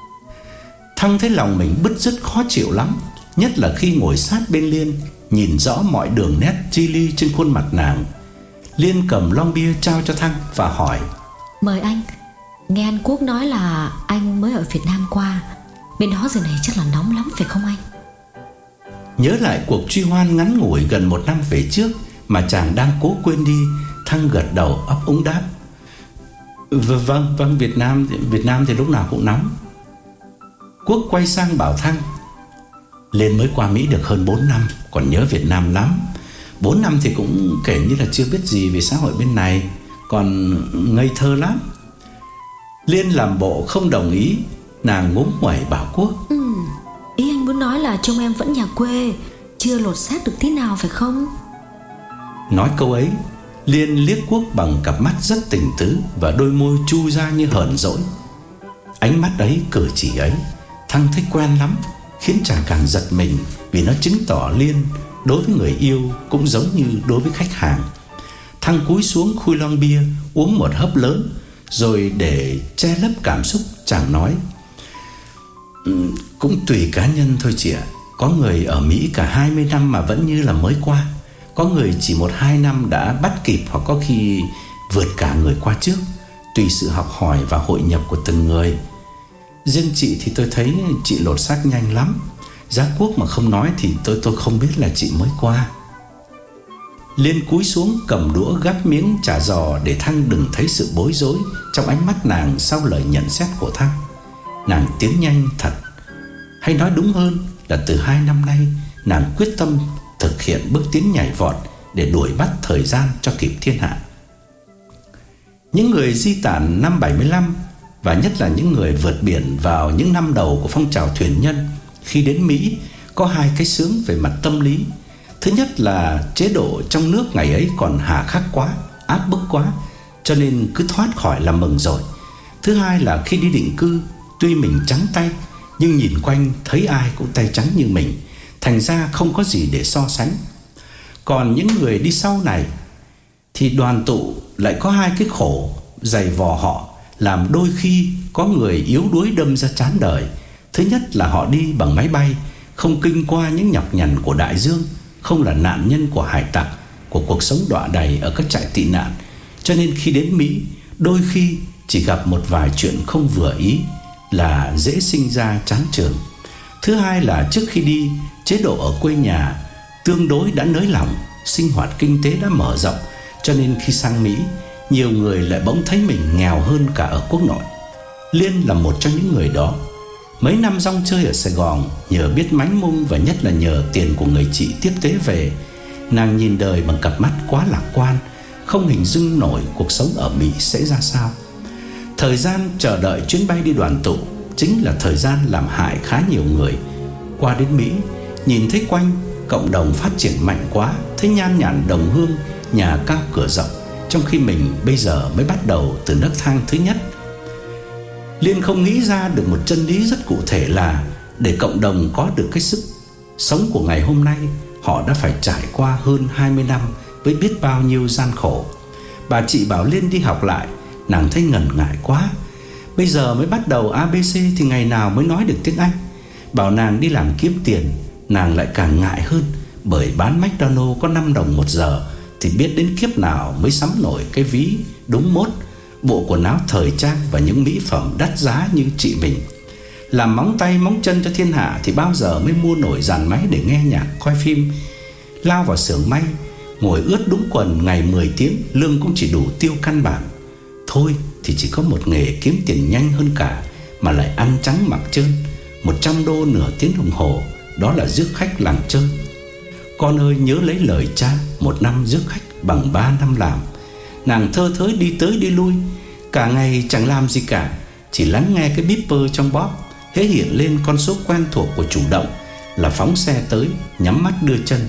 Thăng thấy lòng mình bứt rứt khó chịu lắm, nhất là khi ngồi sát bên Liên, nhìn rõ mọi đường nét chi li trên khuôn mặt nàng. Liên cầm lon bia trao cho Thăng và hỏi: "Mời anh. Nghe anh Quốc nói là anh mới ở Việt Nam qua, bên đó giờ này chắc là nóng lắm phải không anh?" Nhớ lại cuộc truy hoan ngắn ngủi gần một năm về trước mà chàng đang cố quên đi, Thăng gật đầu ấp úng đáp: v- Vâng, vâng, Việt Nam Việt Nam thì lúc nào cũng nóng." Quốc quay sang bảo Thăng: "Liên mới qua Mỹ được hơn bốn năm, còn nhớ Việt Nam lắm. Bốn năm thì cũng kể như là chưa biết gì về xã hội bên này, còn ngây thơ lắm." Liên làm bộ không đồng ý, nàng ngúng nguẩy bảo Quốc: ừ, Ý anh muốn nói là trông em vẫn nhà quê, chưa lột xác được tí nào phải không?" Nói câu ấy, Liên liếc Quốc bằng cặp mắt rất tình tứ và đôi môi chu ra như hờn dỗi. Ánh mắt ấy, cử chỉ ấy, Thăng thấy quen lắm, khiến chàng càng giật mình, vì nó chứng tỏ Liên đối với người yêu cũng giống như đối với khách hàng. Thăng cúi xuống khui lon bia, uống một hớp lớn, rồi để che lấp cảm xúc, chàng nói: ừ, "Cũng tùy cá nhân thôi chị ạ. Có người ở Mỹ cả hai mươi năm mà vẫn như là mới qua. Có người chỉ một hai năm đã bắt kịp, hoặc có khi vượt cả người qua trước. Tùy sự học hỏi và hội nhập của từng người. Riêng chị thì tôi thấy chị lột xác nhanh lắm. Giá Quốc mà không nói thì tôi tôi không biết là chị mới qua." Liên cúi xuống cầm đũa gắp miếng chả giò để Thăng đừng thấy sự bối rối trong ánh mắt nàng sau lời nhận xét của Thăng. Nàng tiến nhanh thật, hay nói đúng hơn là từ hai năm nay nàng quyết tâm thực hiện bước tiến nhảy vọt để đuổi bắt thời gian cho kịp thiên hạ. Những người di tản năm bảy mươi lăm, và nhất là những người vượt biển vào những năm đầu của phong trào thuyền nhân, khi đến Mỹ có hai cái sướng về mặt tâm lý. Thứ nhất là chế độ trong nước ngày ấy còn hà khắc quá, áp bức quá, cho nên cứ thoát khỏi là mừng rồi. Thứ hai là khi đi định cư, tuy mình trắng tay nhưng nhìn quanh thấy ai cũng tay trắng như mình, thành ra không có gì để so sánh. Còn những người đi sau này thì đoàn tụ lại có hai cái khổ dày vò họ, làm đôi khi có người yếu đuối đâm ra chán đời. Thứ nhất là họ đi bằng máy bay, không kinh qua những nhọc nhằn của đại dương, không là nạn nhân của hải tặc, của cuộc sống đọa đầy ở các trại tị nạn, cho nên khi đến Mỹ, đôi khi chỉ gặp một vài chuyện không vừa ý là dễ sinh ra chán chường. Thứ hai là trước khi đi, chế độ ở quê nhà tương đối đã nới lỏng, sinh hoạt kinh tế đã mở rộng, cho nên khi sang Mỹ, nhiều người lại bỗng thấy mình nghèo hơn cả ở quốc nội. Liên là một trong những người đó. Mấy năm rong chơi ở Sài Gòn, nhờ biết mánh mung và nhất là nhờ tiền của người chị tiếp tế về, nàng nhìn đời bằng cặp mắt quá lạc quan, không hình dung nổi cuộc sống ở Mỹ sẽ ra sao. Thời gian chờ đợi chuyến bay đi đoàn tụ chính là thời gian làm hại khá nhiều người. Qua đến Mỹ, nhìn thấy quanh cộng đồng phát triển mạnh quá, thấy nhan nhản đồng hương, nhà cao cửa rộng, trong khi mình bây giờ mới bắt đầu từ nấc thang thứ nhất. Liên không nghĩ ra được một chân lý rất cụ thể là để cộng đồng có được cái sức sống của ngày hôm nay, họ đã phải trải qua hơn hai mươi năm với biết bao nhiêu gian khổ. Bà chị bảo Liên đi học lại, nàng thấy ngần ngại quá. Bây giờ mới bắt đầu a bê xê thì ngày nào mới nói được tiếng Anh. Bảo nàng đi làm kiếm tiền, nàng lại càng ngại hơn, bởi bán McDonald's có năm đồng một giờ thì biết đến kiếp nào mới sắm nổi cái ví đúng mốt, bộ quần áo thời trang và những mỹ phẩm đắt giá như chị mình. Làm móng tay móng chân cho thiên hạ thì bao giờ mới mua nổi dàn máy để nghe nhạc, coi phim. Lao vào xưởng may, ngồi ướt đúng quần ngày mười tiếng, lương cũng chỉ đủ tiêu căn bản. Thôi thì chỉ có một nghề kiếm tiền nhanh hơn cả mà lại ăn trắng mặc trơn, một trăm đô nửa tiếng đồng hồ, đó là rước khách làng chơi. Con ơi nhớ lấy lời cha, một năm rước khách bằng ba năm làm. Nàng thơ thới đi tới đi lui, cả ngày chẳng làm gì cả, chỉ lắng nghe cái beeper trong bóp, hễ hiện lên con số quen thuộc của chủ động là phóng xe tới, nhắm mắt đưa chân.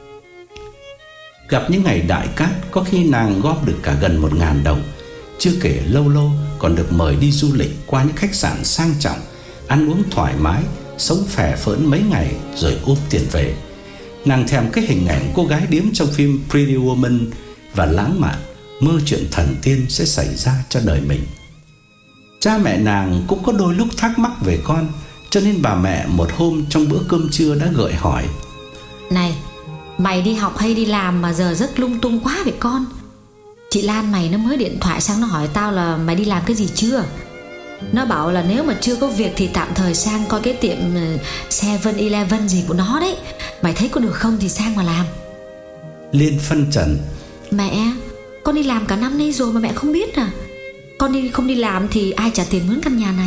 Gặp những ngày đại cát, có khi nàng góp được cả gần một ngàn đồng. Chưa kể lâu lâu còn được mời đi du lịch qua những khách sạn sang trọng, ăn uống thoải mái, sống phè phỡn mấy ngày rồi ôm tiền về. Nàng thèm cái hình ảnh cô gái điếm trong phim Pretty Woman và lãng mạn, mơ chuyện thần tiên sẽ xảy ra cho đời mình. Cha mẹ nàng cũng có đôi lúc thắc mắc về con, cho nên bà mẹ một hôm trong bữa cơm trưa đã gợi hỏi: "Này, mày đi học hay đi làm mà giờ giấc lung tung quá vậy con? Chị Lan mày nó mới điện thoại sang, nó hỏi tao là mày đi làm cái gì chưa. Nó bảo là nếu mà chưa có việc thì tạm thời sang coi cái tiệm seven eleven gì của nó đấy. Mày thấy có được không thì sang mà làm." Liên phân trần: "Mẹ, con đi làm cả năm nay rồi mà mẹ không biết à? Con đi không đi làm thì ai trả tiền mướn căn nhà này?"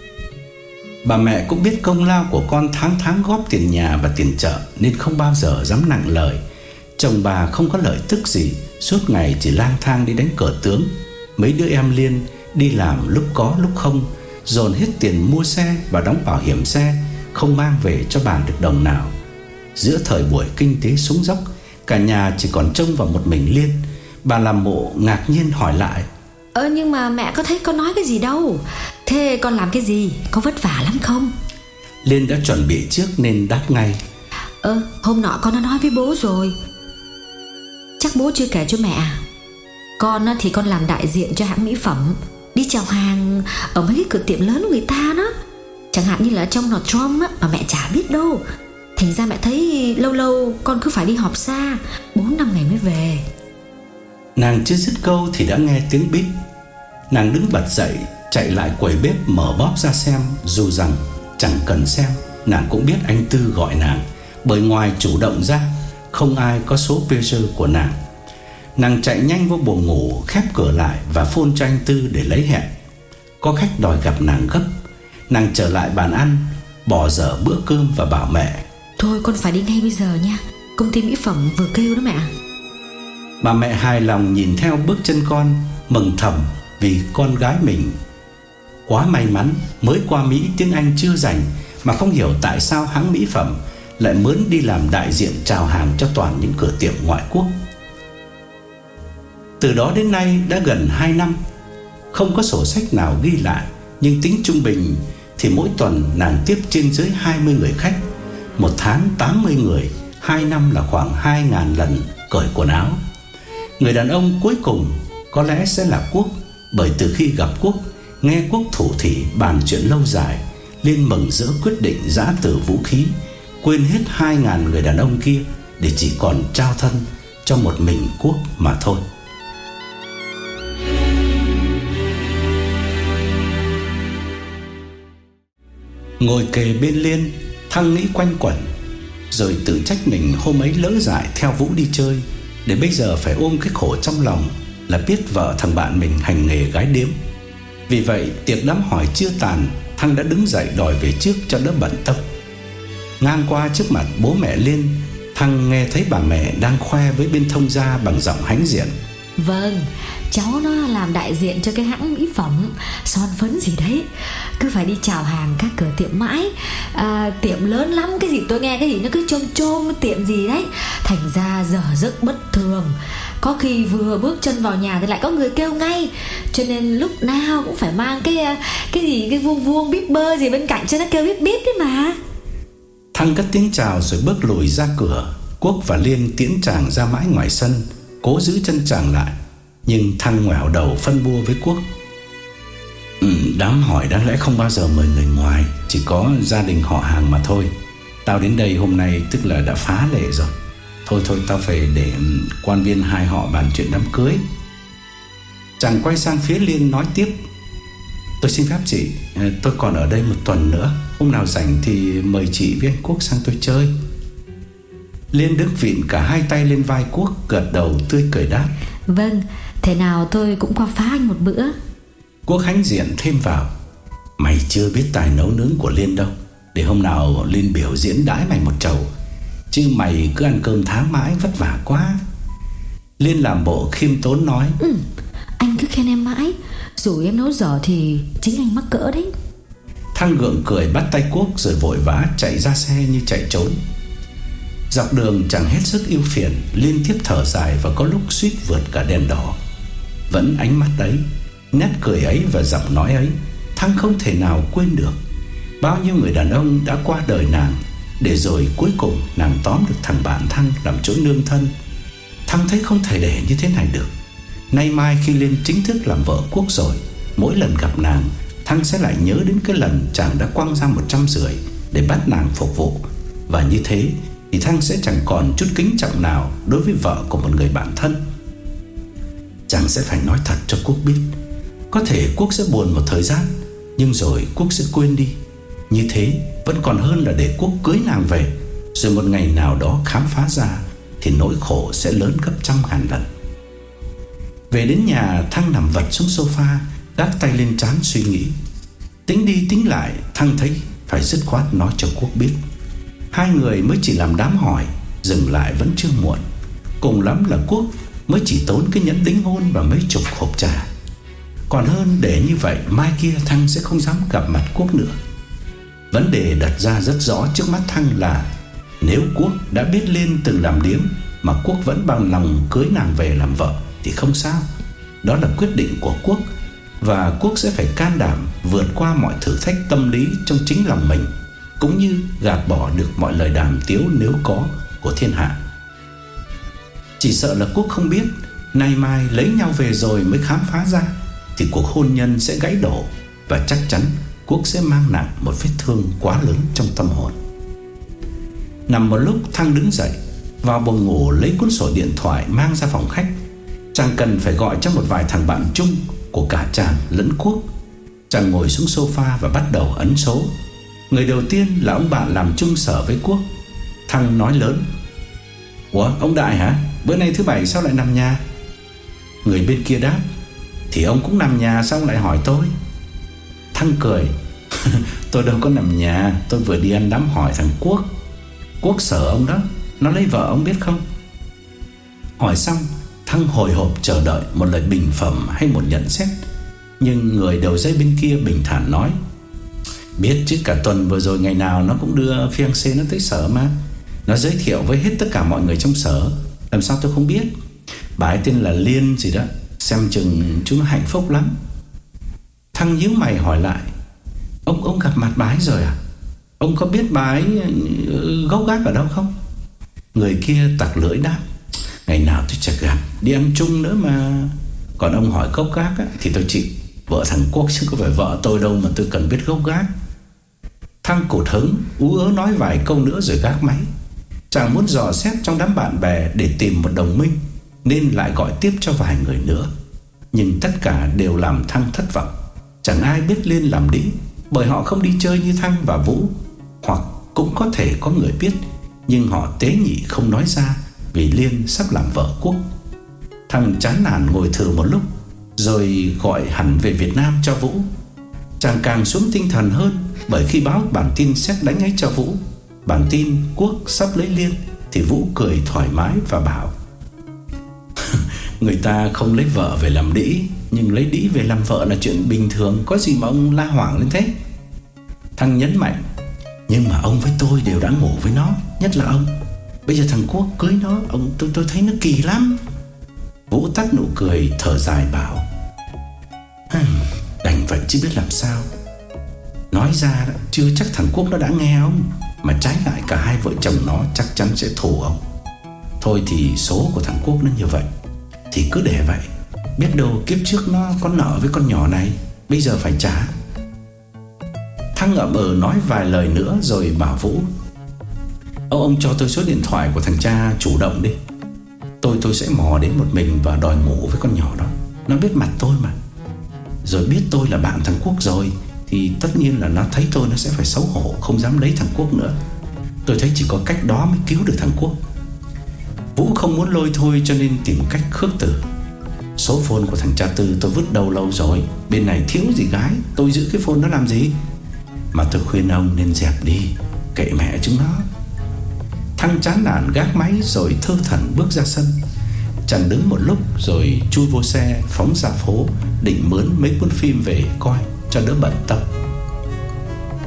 Bà mẹ cũng biết công lao của con tháng tháng góp tiền nhà và tiền chợ nên không bao giờ dám nặng lời. Chồng bà không có lợi tức gì, suốt ngày chỉ lang thang đi đánh cờ tướng. Mấy đứa em Liên đi làm lúc có lúc không, dồn hết tiền mua xe và đóng bảo hiểm xe, không mang về cho bà được đồng nào. Giữa thời buổi kinh tế xuống dốc, cả nhà chỉ còn trông vào một mình Liên. Bà làm bộ ngạc nhiên hỏi lại: "Ơ nhưng mà mẹ có thấy con nói cái gì đâu. Thế con làm cái gì? Có vất vả lắm không?" Liên đã chuẩn bị trước nên đáp ngay: "Ơ hôm nọ con đã nói với bố rồi. Chắc bố chưa kể cho mẹ à? Con thì con làm đại diện cho hãng mỹ phẩm, đi chào hàng ở mấy cái cửa tiệm lớn của người ta đó. Chẳng hạn như là trong Nordstrom á, mà mẹ chả biết đâu. Thành ra mẹ thấy lâu lâu con cứ phải đi họp xa, bốn năm ngày mới về." Nàng chưa dứt câu thì đã nghe tiếng bíp. Nàng đứng bật dậy, chạy lại quầy bếp mở bóp ra xem. Dù rằng chẳng cần xem, nàng cũng biết anh Tư gọi nàng, bởi ngoài chủ động ra không ai có số pager của nàng. Nàng chạy nhanh vô buồng ngủ, khép cửa lại và phone cho anh Tư để lấy hẹn. Có khách đòi gặp nàng gấp. Nàng trở lại bàn ăn, bỏ dở bữa cơm và bảo mẹ: "Thôi con phải đi ngay bây giờ nha, công ty mỹ phẩm vừa kêu đó mẹ." Bà mẹ hài lòng nhìn theo bước chân con, mừng thầm vì con gái mình quá may mắn, mới qua Mỹ tiếng Anh chưa rành mà không hiểu tại sao hãng mỹ phẩm lại mướn đi làm đại diện chào hàng cho toàn những cửa tiệm ngoại quốc. Từ đó đến nay đã gần hai năm. Không có sổ sách nào ghi lại, nhưng tính trung bình thì mỗi tuần nàng tiếp trên dưới hai mươi người khách, một tháng tám mươi người, hai năm là khoảng hai nghìn lần cởi quần áo. Người đàn ông cuối cùng có lẽ sẽ là Quốc, bởi từ khi gặp Quốc, nghe Quốc thủ thỉ bàn chuyện lâu dài, Liên mừng rỡ quyết định giã từ vũ khí, quên hết hai nghìn người đàn ông kia để chỉ còn trao thân cho một mình Quốc mà thôi. Ngồi kề bên Liên, Thăng nghĩ quanh quẩn, rồi tự trách mình hôm ấy lỡ dại theo Vũ đi chơi, để bây giờ phải ôm cái khổ trong lòng là biết vợ thằng bạn mình hành nghề gái điếm. Vì vậy tiệc đám hỏi chưa tàn, Thăng đã đứng dậy đòi về trước cho đỡ bận tâm. Ngang qua trước mặt bố mẹ Liên, Thăng nghe thấy bà mẹ đang khoe với bên thông gia bằng giọng hãnh diện: "Vâng, cháu nó làm đại diện cho cái hãng mỹ phẩm son phấn gì đấy, cứ phải đi chào hàng các cửa tiệm mãi, à, tiệm lớn lắm, cái gì tôi nghe cái gì nó cứ chôm chôm cái tiệm gì đấy. Thành ra giờ giấc bất thường, có khi vừa bước chân vào nhà thì lại có người kêu ngay, cho nên lúc nào cũng phải mang cái cái gì cái vuông vuông bíp bơ gì bên cạnh cho nó kêu bíp bíp đấy mà." Thăng cất tiếng chào rồi bước lùi ra cửa. Quốc và Liên tiễn chàng ra mãi ngoài sân, cố giữ chân chàng lại, nhưng Thăng ngoẻo đầu phân bua với Quốc: ừ, "Đám hỏi đáng lẽ không bao giờ mời người ngoài, chỉ có gia đình họ hàng mà thôi. Tao đến đây hôm nay tức là đã phá lệ rồi. Thôi thôi tao phải để quan viên hai họ bàn chuyện đám cưới." Chàng quay sang phía Liên nói tiếp: "Tôi xin phép chị, tôi còn ở đây một tuần nữa, hôm nào rảnh thì mời chị với anh Quốc sang tôi chơi." Liên đứng vịn cả hai tay lên vai Quốc, gật đầu tươi cười đáp: "Vâng, thế nào tôi cũng qua phá anh một bữa." Quốc hãnh diện thêm vào: "Mày chưa biết tài nấu nướng của Liên đâu, để hôm nào Liên biểu diễn đãi mày một chầu, chứ mày cứ ăn cơm tháng mãi vất vả quá." Liên làm bộ khiêm tốn nói: "Ừ, anh cứ khen em mãi, dù em nấu dở thì chính anh mắc cỡ đấy." Thăng gượng cười bắt tay Quốc rồi vội vã chạy ra xe như chạy trốn. Dọc đường chàng hết sức ưu phiền, liên tiếp thở dài và có lúc suýt vượt cả đèn đỏ. Vẫn ánh mắt ấy, nét cười ấy và giọng nói ấy, Thăng không thể nào quên được. Bao nhiêu người đàn ông đã qua đời nàng, để rồi cuối cùng nàng tóm được thằng bạn Thăng làm chỗ nương thân. Thăng thấy không thể để như thế này được. Nay mai khi lên chính thức làm vợ Quốc rồi, mỗi lần gặp nàng, Thăng sẽ lại nhớ đến cái lần chàng đã quăng ra một trăm rưỡi để bắt nàng phục vụ. Và như thế thì Thăng sẽ chẳng còn chút kính trọng nào đối với vợ của một người bạn thân. Chàng sẽ phải nói thật cho Quốc biết. Có thể Quốc sẽ buồn một thời gian, nhưng rồi Quốc sẽ quên đi. Như thế vẫn còn hơn là để Quốc cưới nàng về, rồi một ngày nào đó khám phá ra thì nỗi khổ sẽ lớn gấp trăm ngàn lần. Về đến nhà, Thăng nằm vật xuống sofa, gác tay lên trán suy nghĩ. Tính đi tính lại, Thăng thấy phải dứt khoát nói cho Quốc biết. Hai người mới chỉ làm đám hỏi, dừng lại vẫn chưa muộn. Cùng lắm là Quốc mới chỉ tốn cái nhẫn đính hôn và mấy chục hộp trà. Còn hơn để như vậy mai kia Thăng sẽ không dám gặp mặt Quốc nữa. Vấn đề đặt ra rất rõ trước mắt Thăng là nếu Quốc đã biết Liên từng làm điếm mà Quốc vẫn bằng lòng cưới nàng về làm vợ thì không sao. Đó là quyết định của Quốc, và Quốc sẽ phải can đảm vượt qua mọi thử thách tâm lý trong chính lòng mình, cũng như gạt bỏ được mọi lời đàm tiếu nếu có của thiên hạ. Chỉ sợ là Quốc không biết, nay mai lấy nhau về rồi mới khám phá ra thì cuộc hôn nhân sẽ gãy đổ, và chắc chắn Quốc sẽ mang nặng một vết thương quá lớn trong tâm hồn. Nằm một lúc, Thăng đứng dậy, vào buồng ngủ lấy cuốn sổ điện thoại mang ra phòng khách. Chàng cần phải gọi cho một vài thằng bạn chung của cả chàng lẫn Quốc. Chàng ngồi xuống sofa và bắt đầu ấn số. Người đầu tiên là ông bạn làm chung sở với Quốc. Thăng nói lớn: "Ủa, ông Đại hả? Bữa nay thứ bảy sao lại nằm nhà?" Người bên kia đáp: "Thì ông cũng nằm nhà, sao ông lại hỏi tôi?" Thăng cười: "Tôi đâu có nằm nhà, tôi vừa đi ăn đám hỏi thằng Quốc. Quốc sở ông đó, nó lấy vợ ông biết không?" Hỏi xong, Thăng hồi hộp chờ đợi một lời bình phẩm hay một nhận xét. Nhưng người đầu dây bên kia bình thản nói: "Biết chứ, cả tuần vừa rồi ngày nào nó cũng đưa fiancé nó tới sở mà. Nó giới thiệu với hết tất cả mọi người trong sở. Làm sao tôi không biết. Bà ấy tên là Liên gì đó, xem chừng chúng nó hạnh phúc lắm." Thăng nhíu mày hỏi lại: Ông ông gặp mặt bà ấy rồi à? Ông có biết bà ấy gốc gác ở đâu không?" Người kia tặc lưỡi đáp: "Ngày nào tôi chẳng gặp, đi ăn chung nữa mà. Còn ông hỏi gốc gác á, thì tôi chịu. Vợ thằng Quốc chứ có phải vợ tôi đâu mà tôi cần biết gốc gác." Thăng cụt hứng, ú ớ nói vài câu nữa rồi gác máy. Chàng muốn dò xét trong đám bạn bè để tìm một đồng minh, nên lại gọi tiếp cho vài người nữa. Nhưng tất cả đều làm Thăng thất vọng. Chẳng ai biết Liên làm đĩ, bởi họ không đi chơi như Thăng và Vũ. Hoặc cũng có thể có người biết, nhưng họ tế nhị không nói ra vì Liên sắp làm vợ Quốc. Thăng chán nản ngồi thử một lúc, rồi gọi hẳn về Việt Nam cho Vũ. Chàng càng xuống tinh thần hơn, bởi khi báo bản tin sét đánh ấy cho Vũ, bản tin Quốc sắp lấy Liên, thì Vũ cười thoải mái và bảo: "Người ta không lấy vợ về làm đĩ, nhưng lấy đĩ về làm vợ là chuyện bình thường, có gì mà ông la hoảng lên thế?" Thăng nhấn mạnh: "Nhưng mà ông với tôi đều đã ngủ với nó, nhất là ông. Bây giờ thằng Quốc cưới nó, ông tôi tôi thấy nó kỳ lắm." Vũ tắt nụ cười, thở dài bảo: "Đành vậy chứ biết làm sao. Nói ra chưa chắc thằng Quốc nó đã nghe ông, mà trái lại cả hai vợ chồng nó chắc chắn sẽ thù ông. Thôi thì số của thằng Quốc nó như vậy, thì cứ để vậy. Biết đâu kiếp trước nó có nợ với con nhỏ này, bây giờ phải trả." Thăng ậm ừ nói vài lời nữa rồi bảo Vũ: Ông ông cho tôi số điện thoại của thằng cha chủ động đi. Tôi tôi sẽ mò đến một mình và đòi ngủ với con nhỏ đó. Nó biết mặt tôi mà. Rồi biết tôi là bạn thằng Quốc rồi, thì tất nhiên là nó thấy tôi nó sẽ phải xấu hổ, không dám lấy thằng Quốc nữa. Tôi thấy chỉ có cách đó mới cứu được thằng Quốc." Vũ không muốn lôi thôi cho nên tìm cách khước từ: "Số phone của thằng cha Tư tôi vứt đâu lâu rồi, bên này thiếu gì gái, tôi giữ cái phone đó làm gì? Mà tôi khuyên ông nên dẹp đi, kệ mẹ chúng nó." Thăng chán nản gác máy rồi thơ thẩn bước ra sân. Chàng đứng một lúc rồi chui vô xe phóng ra phố, định mướn mấy cuốn phim về coi cho đỡ bận tâm.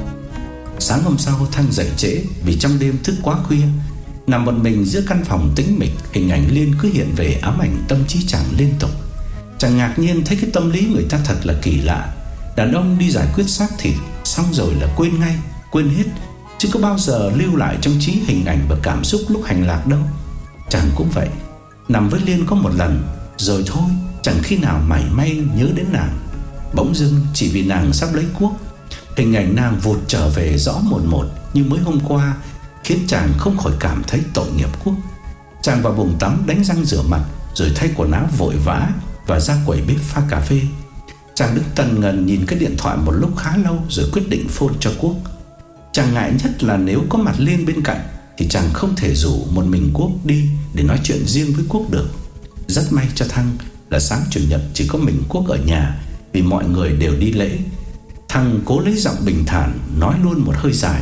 Sáng hôm sau Thăng dậy trễ vì trong đêm thức quá khuya. Nằm một mình giữa căn phòng tĩnh mịch, hình ảnh Liên cứ hiện về ám ảnh tâm trí chàng liên tục. Chàng ngạc nhiên thấy cái tâm lý người ta thật là kỳ lạ. Đàn ông đi giải quyết xác thịt xong rồi là quên ngay, quên hết, chứ có bao giờ lưu lại trong trí hình ảnh và cảm xúc lúc hành lạc đâu. Chàng cũng vậy, nằm với Liên có một lần rồi thôi, chẳng khi nào mảy may nhớ đến nàng. Bỗng dưng chỉ vì nàng sắp lấy cuốc, hình ảnh nàng vụt trở về rõ một một như mới hôm qua, khiến chàng không khỏi cảm thấy tội nghiệp Quốc. Chàng vào bồn tắm đánh răng rửa mặt, rồi thay quần áo vội vã và ra quầy bếp pha cà phê. Chàng đứng tần ngần nhìn cái điện thoại một lúc khá lâu rồi quyết định phone cho Quốc. Chàng ngại nhất là nếu có mặt Liên bên cạnh thì chàng không thể rủ một mình Quốc đi để nói chuyện riêng với Quốc được. Rất may cho Thăng là sáng chủ nhật chỉ có mình Quốc ở nhà, vì mọi người đều đi lễ. Thăng cố lấy giọng bình thản nói luôn một hơi dài: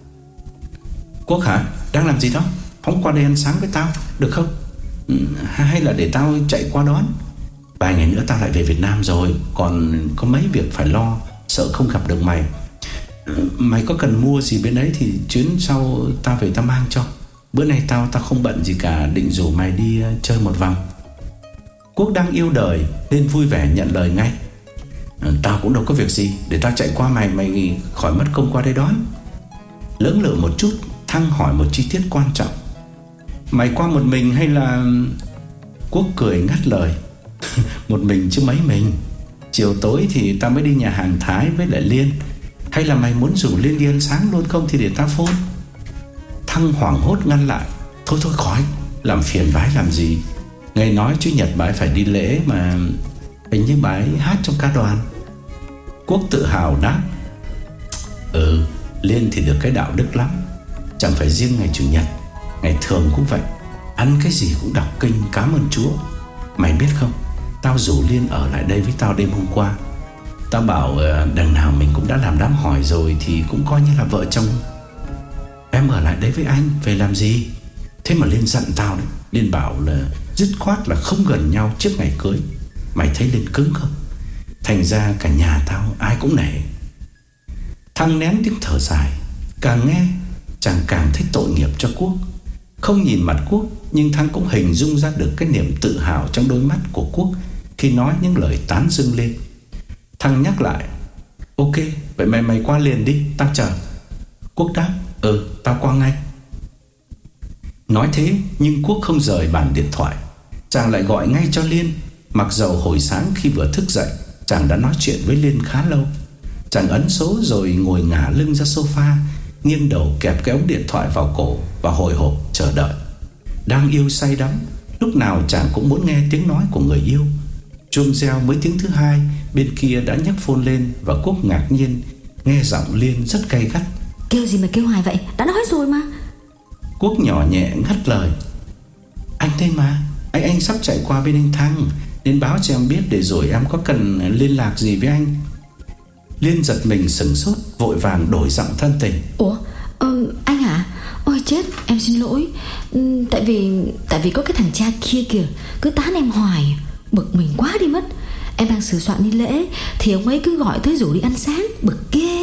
Quốc hả? Đang làm gì đó? Phóng qua đây ăn sáng với tao được không? Hay là để tao chạy qua đón? Vài ngày nữa tao lại về Việt Nam rồi, còn có mấy việc phải lo, sợ không gặp được mày. Mày có cần mua gì bên đấy thì chuyến sau tao về tao mang cho. Bữa nay tao tao không bận gì cả, định rủ mày đi chơi một vòng. Quốc đang yêu đời nên vui vẻ nhận lời ngay: Tao cũng đâu có việc gì, để tao chạy qua mày, mày khỏi mất công qua đây đón. Lưỡng lự một chút, Thăng hỏi một chi tiết quan trọng: Mày qua một mình hay là... Quốc cười ngắt lời: Một mình chứ mấy mình. Chiều tối thì tao mới đi nhà hàng Thái với lại Liên. Hay là mày muốn rủ Liên đi ăn sáng luôn không thì để tao phone. Thăng hoảng hốt ngăn lại: Thôi thôi khỏi, làm phiền bái làm gì. Ngày nói Chủ nhật bái phải đi lễ mà, hình như bái hát trong ca đoàn. Quốc tự hào đáp: Ừ, Liên thì được cái đạo đức lắm. Chẳng phải riêng ngày Chủ nhật, ngày thường cũng vậy. Ăn cái gì cũng đọc kinh cảm ơn Chúa. Mày biết không, tao rủ Liên ở lại đây với tao đêm hôm qua. Tao bảo đằng nào mình cũng đã làm đám hỏi rồi thì cũng coi như là vợ chồng. Em ở lại đấy với anh, về làm gì? Thế mà Liên giận tao đấy. Liên bảo là dứt khoát là không gần nhau trước ngày cưới. Mày thấy Liên cứng không? Thành ra cả nhà tao ai cũng nể. Thăng nén tiếng thở dài. Càng nghe chàng càng thấy tội nghiệp cho Quốc. Không nhìn mặt Quốc, nhưng Thăng cũng hình dung ra được cái niềm tự hào trong đôi mắt của Quốc khi nói những lời tán dương lên. Thăng nhắc lại: Ok, vậy mày mày qua liền đi, tao chờ. Quốc đáp: Ừ, tao qua ngay. Nói thế nhưng Quốc không rời bàn điện thoại. Chàng lại gọi ngay cho Liên. Mặc dầu hồi sáng khi vừa thức dậy chàng đã nói chuyện với Liên khá lâu. Chàng ấn số rồi ngồi ngả lưng ra sofa, nghiêng đầu kẹp cái ống điện thoại vào cổ và hồi hộp chờ đợi. Đang yêu say đắm, lúc nào chàng cũng muốn nghe tiếng nói của người yêu. Chuông reo mới tiếng thứ hai, bên kia đã nhấc phone lên và Quốc ngạc nhiên nghe giọng Liên rất gay gắt: Kêu gì mà kêu hoài vậy, đã nói rồi mà. Quốc nhỏ nhẹ ngắt lời: Anh đây mà, anh anh sắp chạy qua bên anh Thăng, nên báo cho em biết để rồi em có cần liên lạc gì với anh. Liên giật mình sửng sốt, vội vàng đổi giọng thân tình: Ủa, ừ, anh hả? Ôi chết, em xin lỗi. ừ, Tại vì Tại vì có cái thằng cha kia kìa, cứ tán em hoài, bực mình quá đi mất. Em đang sửa soạn đi lễ thì ông ấy cứ gọi tới rủ đi ăn sáng, bực ghê.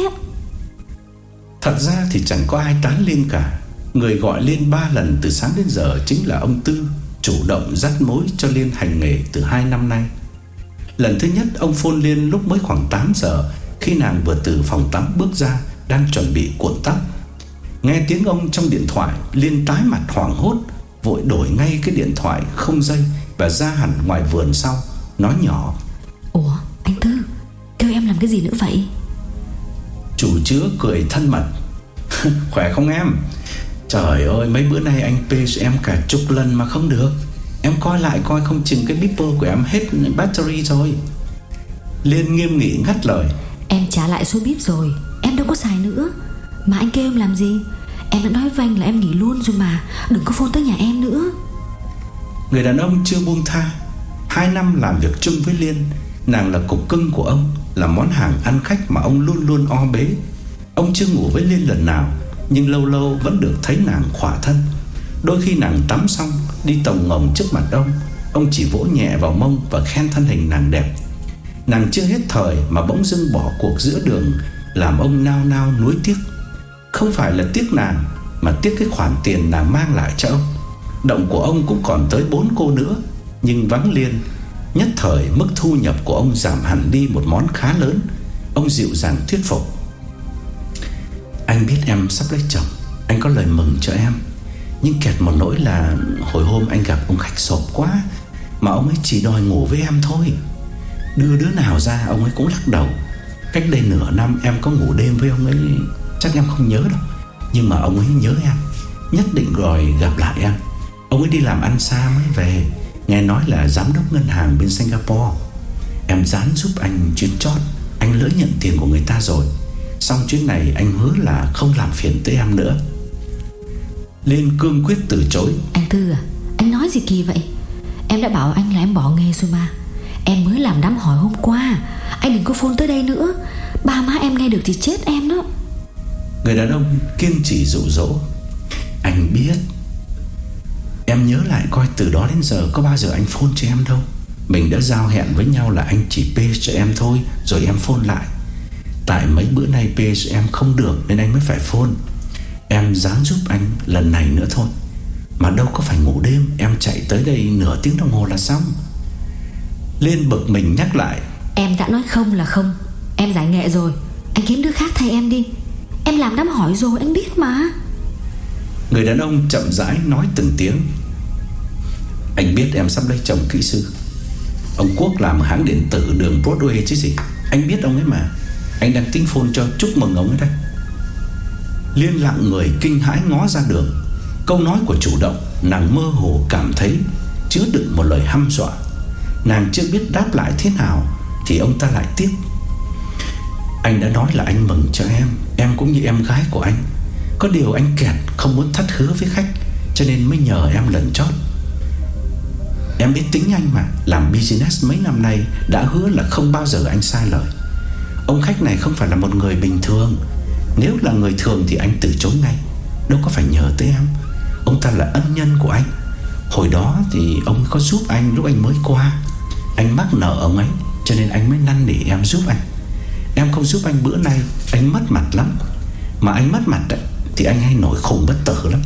Thật ra thì chẳng có ai tán Liên cả. Người gọi Liên ba lần từ sáng đến giờ chính là ông Tư, chủ động dắt mối cho Liên hành nghề từ hai năm nay. Lần thứ nhất ông phone Liên lúc mới khoảng tám giờ, khi nàng vừa từ phòng tắm bước ra, đang chuẩn bị cuộn tóc. Nghe tiếng ông trong điện thoại, Liên tái mặt hoảng hốt, vội đổi ngay cái điện thoại không dây và ra hẳn ngoài vườn sau, nói nhỏ: Ủa, anh Tư, kêu em làm cái gì nữa vậy? Chủ chứa cười thân mật: Khỏe không em? Trời ơi, mấy bữa nay anh pê em cả chục lần mà không được. Em coi lại coi không chừng cái beeper của em hết battery rồi. Liên nghiêm nghị ngắt lời: Em trả lại số bíp rồi, em đâu có xài nữa. Mà anh kêu em làm gì? Em đã nói với anh là em nghỉ luôn rồi mà, đừng có phone tới nhà em nữa. Người đàn ông chưa buông tha. Hai năm làm việc chung với Liên, nàng là cục cưng của ông, là món hàng ăn khách mà ông luôn luôn o bế. Ông chưa ngủ với Liên lần nào, nhưng lâu lâu vẫn được thấy nàng khỏa thân. Đôi khi nàng tắm xong đi tòng ngồng trước mặt ông, ông chỉ vỗ nhẹ vào mông và khen thân hình nàng đẹp. Nàng chưa hết thời mà bỗng dưng bỏ cuộc giữa đường, làm ông nao nao nuối tiếc. Không phải là tiếc nàng, mà tiếc cái khoản tiền nàng mang lại cho ông. Động của ông cũng còn tới bốn cô nữa, nhưng vắng Liên, nhất thời mức thu nhập của ông giảm hẳn đi một món khá lớn. Ông dịu dàng thuyết phục: anh biết em sắp lấy chồng, anh có lời mừng cho em. Nhưng kẹt một nỗi là hồi hôm anh gặp ông khách sộp quá, mà ông ấy chỉ đòi ngủ với em thôi. Đưa đứa nào ra ông ấy cũng lắc đầu. Cách đây nửa năm em có ngủ đêm với ông ấy, chắc em không nhớ đâu, nhưng mà ông ấy nhớ em, nhất định rồi gặp lại em. Ông ấy đi làm ăn xa mới về, nghe nói là giám đốc ngân hàng bên Singapore. Em dán giúp anh chuyến chót, anh lỡ nhận tiền của người ta rồi. Xong chuyến này anh hứa là không làm phiền tới em nữa. Liên cương quyết từ chối. Anh Tư à, anh nói gì kỳ vậy? Em đã bảo anh là em bỏ nghề rồi mà. Em mới làm đám hỏi hôm qua, anh đừng có phone tới đây nữa. Ba má em nghe được thì chết em đó. Người đàn ông kiên trì dụ dỗ: anh biết. Em nhớ lại coi, từ đó đến giờ có bao giờ anh phone cho em đâu. Mình đã giao hẹn với nhau là anh chỉ pay cho em thôi, rồi em phone lại. Tại mấy bữa nay pay cho em không được nên anh mới phải phone. Em dáng giúp anh lần này nữa thôi, mà đâu có phải ngủ đêm. Em chạy tới đây nửa tiếng đồng hồ là xong. Liên bực mình nhắc lại: em đã nói không là không. Em giải nghệ rồi, anh kiếm đứa khác thay em đi. Em làm đám hỏi rồi, anh biết mà. Người đàn ông chậm rãi nói từng tiếng: anh biết em sắp lấy chồng kỹ sư. Ông Quốc làm hãng điện tử đường Broadway chứ gì. Anh biết ông ấy mà. Anh đang tính phone cho chúc mừng ông ấy đây. Liên lặng người kinh hãi ngó ra đường. Câu nói của chủ động, nàng mơ hồ cảm thấy chứa đựng một lời hăm dọa. Nàng chưa biết đáp lại thế nào thì ông ta lại tiếp: anh đã nói là anh mừng cho em, em cũng như em gái của anh. Có điều anh kẹt không muốn thất hứa với khách, cho nên mới nhờ em lần chót. Em biết tính anh mà, làm business mấy năm nay đã hứa là không bao giờ anh sai lời. Ông khách này không phải là một người bình thường. Nếu là người thường thì anh từ chối ngay, đâu có phải nhờ tới em. Ông ta là ân nhân của anh. Hồi đó thì ông có giúp anh lúc anh mới qua. Anh mắc nợ ông ấy, cho nên anh mới năn nỉ em giúp anh. Em không giúp anh bữa nay, anh mất mặt lắm. Mà anh mất mặt ấy, thì anh hay nổi khùng bất tử lắm.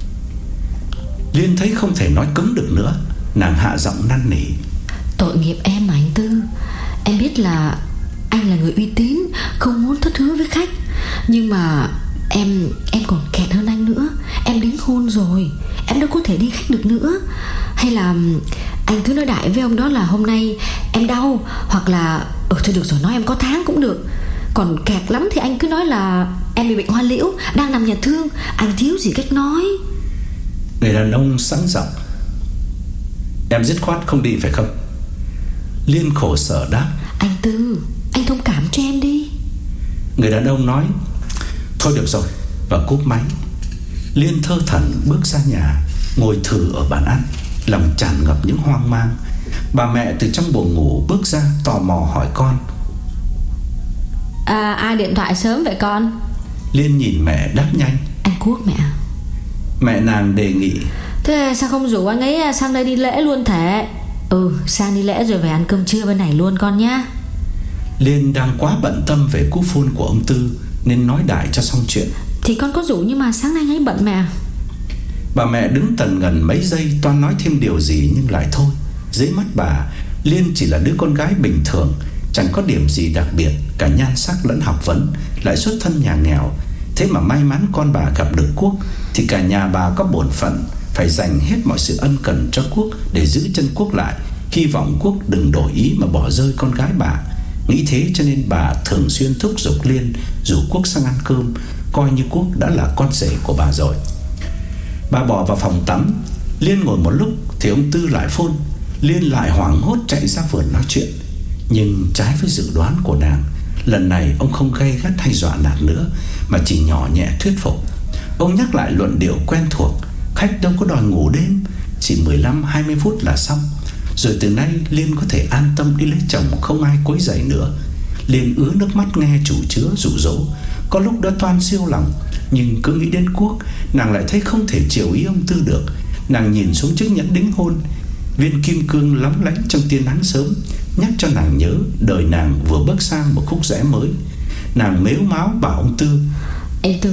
Liên thấy không thể nói cứng được nữa, nàng hạ giọng năn nỉ: tội nghiệp em mà anh Tư. Em biết là anh là người uy tín, không muốn thất hứa với khách. Nhưng mà em em còn kẹt hơn anh nữa. Em đính hôn rồi, em đâu có thể đi khách được nữa. Hay là anh cứ nói đại với ông đó là hôm nay em đau, hoặc là ừ thôi được rồi, nói em có tháng cũng được. Còn kẹt lắm thì anh cứ nói là em bị bệnh hoa liễu, đang nằm nhà thương. Anh thiếu gì cách nói. Người đàn ông sẵn giọng: em dứt khoát không đi phải không? Liên khổ sở đáp: anh Tư, anh thông cảm cho em đi. Người đàn ông nói: thôi được rồi, và cúp máy. Liên thơ thẩn bước ra nhà, ngồi thử ở bàn ăn, lòng tràn ngập những hoang mang. Bà mẹ từ trong buồng ngủ bước ra, tò mò hỏi con: à, ai điện thoại sớm vậy con? Liên nhìn mẹ đáp nhanh: anh Quốc mẹ. Mẹ nàng đề nghị: thế sao không rủ anh ấy sang đây đi lễ luôn thế? Ừ, sang đi lễ rồi về ăn cơm trưa bên này luôn con nhá. Liên đang quá bận tâm về cú phone của ông Tư nên nói đại cho xong chuyện. Thì con có rủ nhưng mà sáng nay anh ấy bận mẹ. Bà mẹ đứng tần ngần mấy giây toan nói thêm điều gì nhưng lại thôi. Dưới mắt bà, Liên chỉ là đứa con gái bình thường, chẳng có điểm gì đặc biệt, cả nhan sắc lẫn học vấn, lại xuất thân nhà nghèo. Thế mà may mắn con bà gặp được Quốc, thì cả nhà bà có bổn phận phải dành hết mọi sự ân cần cho Quốc để giữ chân Quốc lại, hy vọng Quốc đừng đổi ý mà bỏ rơi con gái bà. Nghĩ thế cho nên bà thường xuyên thúc giục Liên rủ Quốc sang ăn cơm, coi như Quốc đã là con rể của bà rồi. Bà bỏ vào phòng tắm. Liên ngồi một lúc thì ông Tư lại phone. Liên lại hoảng hốt chạy ra vườn nói chuyện. Nhưng trái với dự đoán của nàng, lần này ông không gay gắt hay dọa nạt nữa, mà chỉ nhỏ nhẹ thuyết phục. Ông nhắc lại luận điệu quen thuộc: khách đâu có đòi ngủ đêm, chỉ mười lăm hai mươi phút là xong. Rồi từ nay Liên có thể an tâm đi lấy chồng, không ai quấy rầy nữa. Liên ứa nước mắt nghe chủ chứa dụ dỗ. Có lúc đã toan siêu lòng, nhưng cứ nghĩ đến Quốc, nàng lại thấy không thể chiều ý ông Tư được. Nàng nhìn xuống chiếc nhẫn đính hôn, viên kim cương lóng lánh trong tia nắng sớm, nhắc cho nàng nhớ đời nàng vừa bước sang một khúc rẽ mới. Nàng mếu máo bảo ông Tư: anh Tư à, anh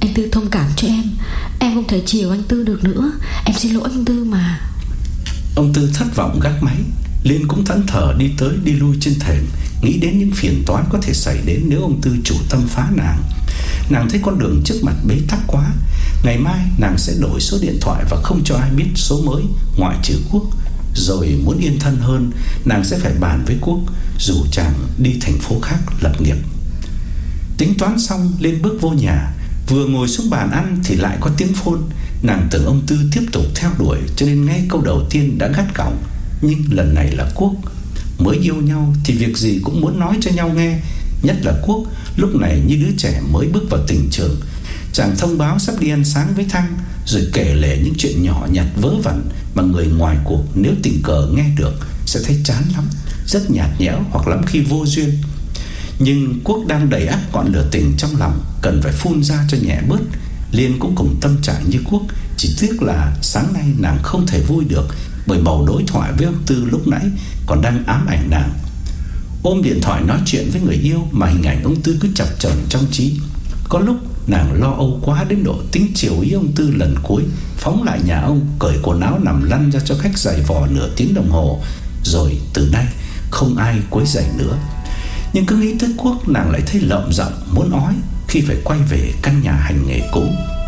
Anh Tư thông cảm cho em. Em không thể chiều anh Tư được nữa. Em xin lỗi anh Tư mà. Ông Tư thất vọng gác máy. Liên cũng thẫn thờ đi tới đi lui trên thềm, nghĩ đến những phiền toái có thể xảy đến nếu ông Tư chủ tâm phá nàng. Nàng thấy con đường trước mặt bế tắc quá. Ngày mai nàng sẽ đổi số điện thoại và không cho ai biết số mới ngoại trừ Quốc. Rồi muốn yên thân hơn, nàng sẽ phải bàn với Quốc, dù chàng đi thành phố khác lập nghiệp. Tính toán xong, Liên bước vô nhà. Vừa ngồi xuống bàn ăn thì lại có tiếng phone. Nàng tưởng ông Tư tiếp tục theo đuổi, cho nên ngay câu đầu tiên đã gắt gỏng. Nhưng lần này là Quốc. Mới yêu nhau thì việc gì cũng muốn nói cho nhau nghe. Nhất là Quốc lúc này như đứa trẻ mới bước vào tình trường. Chàng thông báo sắp đi ăn sáng với Thăng, rồi kể lể những chuyện nhỏ nhặt vớ vẩn mà người ngoài cuộc nếu tình cờ nghe được sẽ thấy chán lắm, rất nhạt nhẽo hoặc lắm khi vô duyên. Nhưng Quốc đang đầy ắp ngọn lửa tình trong lòng, cần phải phun ra cho nhẹ bớt. Liên cũng cùng tâm trạng như Quốc, chỉ tiếc là sáng nay nàng không thể vui được, bởi bầu đối thoại với ông Tư lúc nãy còn đang ám ảnh nàng. Ôm điện thoại nói chuyện với người yêu mà hình ảnh ông Tư cứ chập chờn trong trí. Có lúc nàng lo âu quá đến độ tính chiều ý ông Tư lần cuối, phóng lại nhà ông, cởi quần áo nằm lăn ra cho khách giày vò nửa tiếng đồng hồ, rồi từ nay không ai quấy rầy nữa. Nhưng cứ nghĩ tới Quốc, nàng lại thấy lợm giọng muốn ói khi phải quay về căn nhà hành nghề cũ.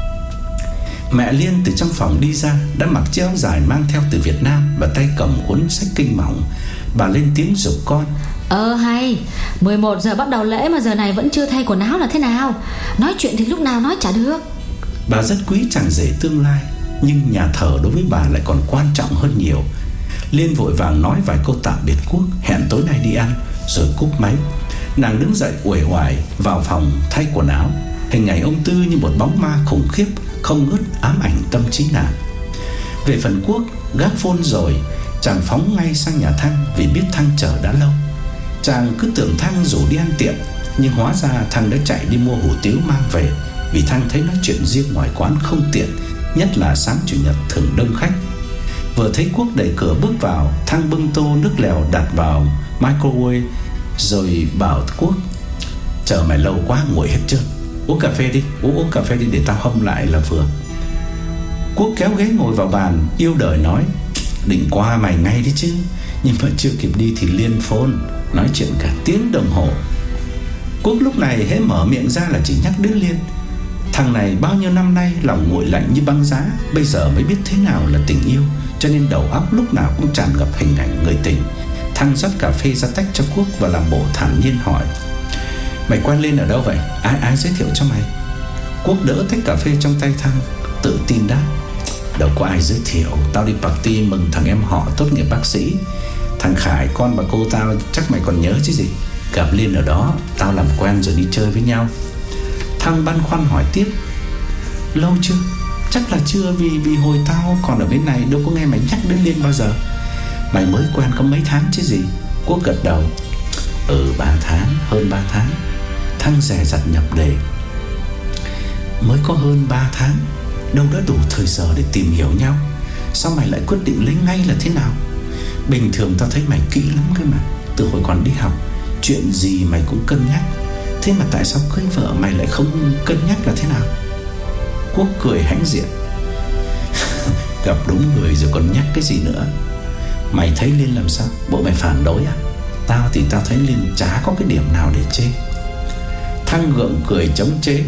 Mẹ Liên từ trong phòng đi ra, đã mặc chiếc áo dài mang theo từ Việt Nam và tay cầm cuốn sách kinh mỏng. Bà lên tiếng giục con: Ờ hay, mười một giờ bắt đầu lễ mà giờ này vẫn chưa thay quần áo là thế nào? Nói chuyện thì lúc nào nói chả được. Bà rất quý chàng rể tương lai, nhưng nhà thờ đối với bà lại còn quan trọng hơn nhiều. Liên vội vàng nói vài câu tạm biệt Quốc, hẹn tối nay đi ăn, rồi cúp máy. Nàng đứng dậy uể oải vào phòng thay quần áo. Hình ảnh ông Tư như một bóng ma khủng khiếp, không ngớt ám ảnh tâm trí nàng. Về phần Quốc, gác phone rồi, chàng phóng ngay sang nhà Thăng vì biết Thăng chờ đã lâu. Chàng cứ tưởng Thăng rủ đi ăn tiệm, nhưng hóa ra Thăng đã chạy đi mua hủ tiếu mang về, vì Thăng thấy nói chuyện riêng ngoài quán không tiện, nhất là sáng chủ nhật thường đông khách. Vừa thấy Quốc đẩy cửa bước vào, Thăng bưng tô nước lèo đặt vào microwave, rồi bảo Quốc: Chờ mày lâu quá nguội hết trơn, uống cà phê đi, uống uống cà phê đi để tao hâm lại là vừa. Quốc kéo ghế ngồi vào bàn, yêu đời nói: Định qua mày ngay đi chứ. Nhưng mà chưa kịp đi thì Liên phone, nói chuyện cả tiếng đồng hồ. Quốc lúc này hễ mở miệng ra là chỉ nhắc đến Liên. Thằng này bao nhiêu năm nay lòng nguội lạnh như băng giá, bây giờ mới biết thế nào là tình yêu, cho nên đầu óc lúc nào cũng tràn ngập hình ảnh người tình. Thăng rót cà phê ra tách cho Quốc và làm bộ thản nhiên hỏi: Mày quen Liên ở đâu vậy? Ai ai giới thiệu cho mày? Quốc đỡ tách cà phê trong tay Thăng, tự tin đáp: Đâu có ai giới thiệu, tao đi party mừng thằng em họ tốt nghiệp bác sĩ. Thằng Khải con bà cô tao chắc mày còn nhớ chứ gì. Gặp Liên ở đó, tao làm quen rồi đi chơi với nhau. Thăng băn khoăn hỏi tiếp: Lâu chưa? Chắc là chưa, vì vì hồi tao còn ở bên này đâu có nghe mày nhắc đến Liên bao giờ. Mày mới quen có mấy tháng chứ gì. Quốc gật đầu: Ừ ba tháng, hơn ba tháng. Thăng dè dặt nhập đề: Mới có hơn ba tháng, đâu đã đủ thời giờ để tìm hiểu nhau. Sao mày lại quyết định lấy ngay là thế nào? Bình thường tao thấy mày kỹ lắm cơ mà. Từ hồi còn đi học, chuyện gì mày cũng cân nhắc. Thế mà tại sao cưới vợ mày lại không cân nhắc là thế nào? Quốc cười hãnh diện: Gặp đúng người rồi còn nhắc cái gì nữa. Mày thấy Liên làm sao? Bộ mày phản đối à? Tao thì tao thấy Liên chả có cái điểm nào để chê. Thăng gượng cười chống chế: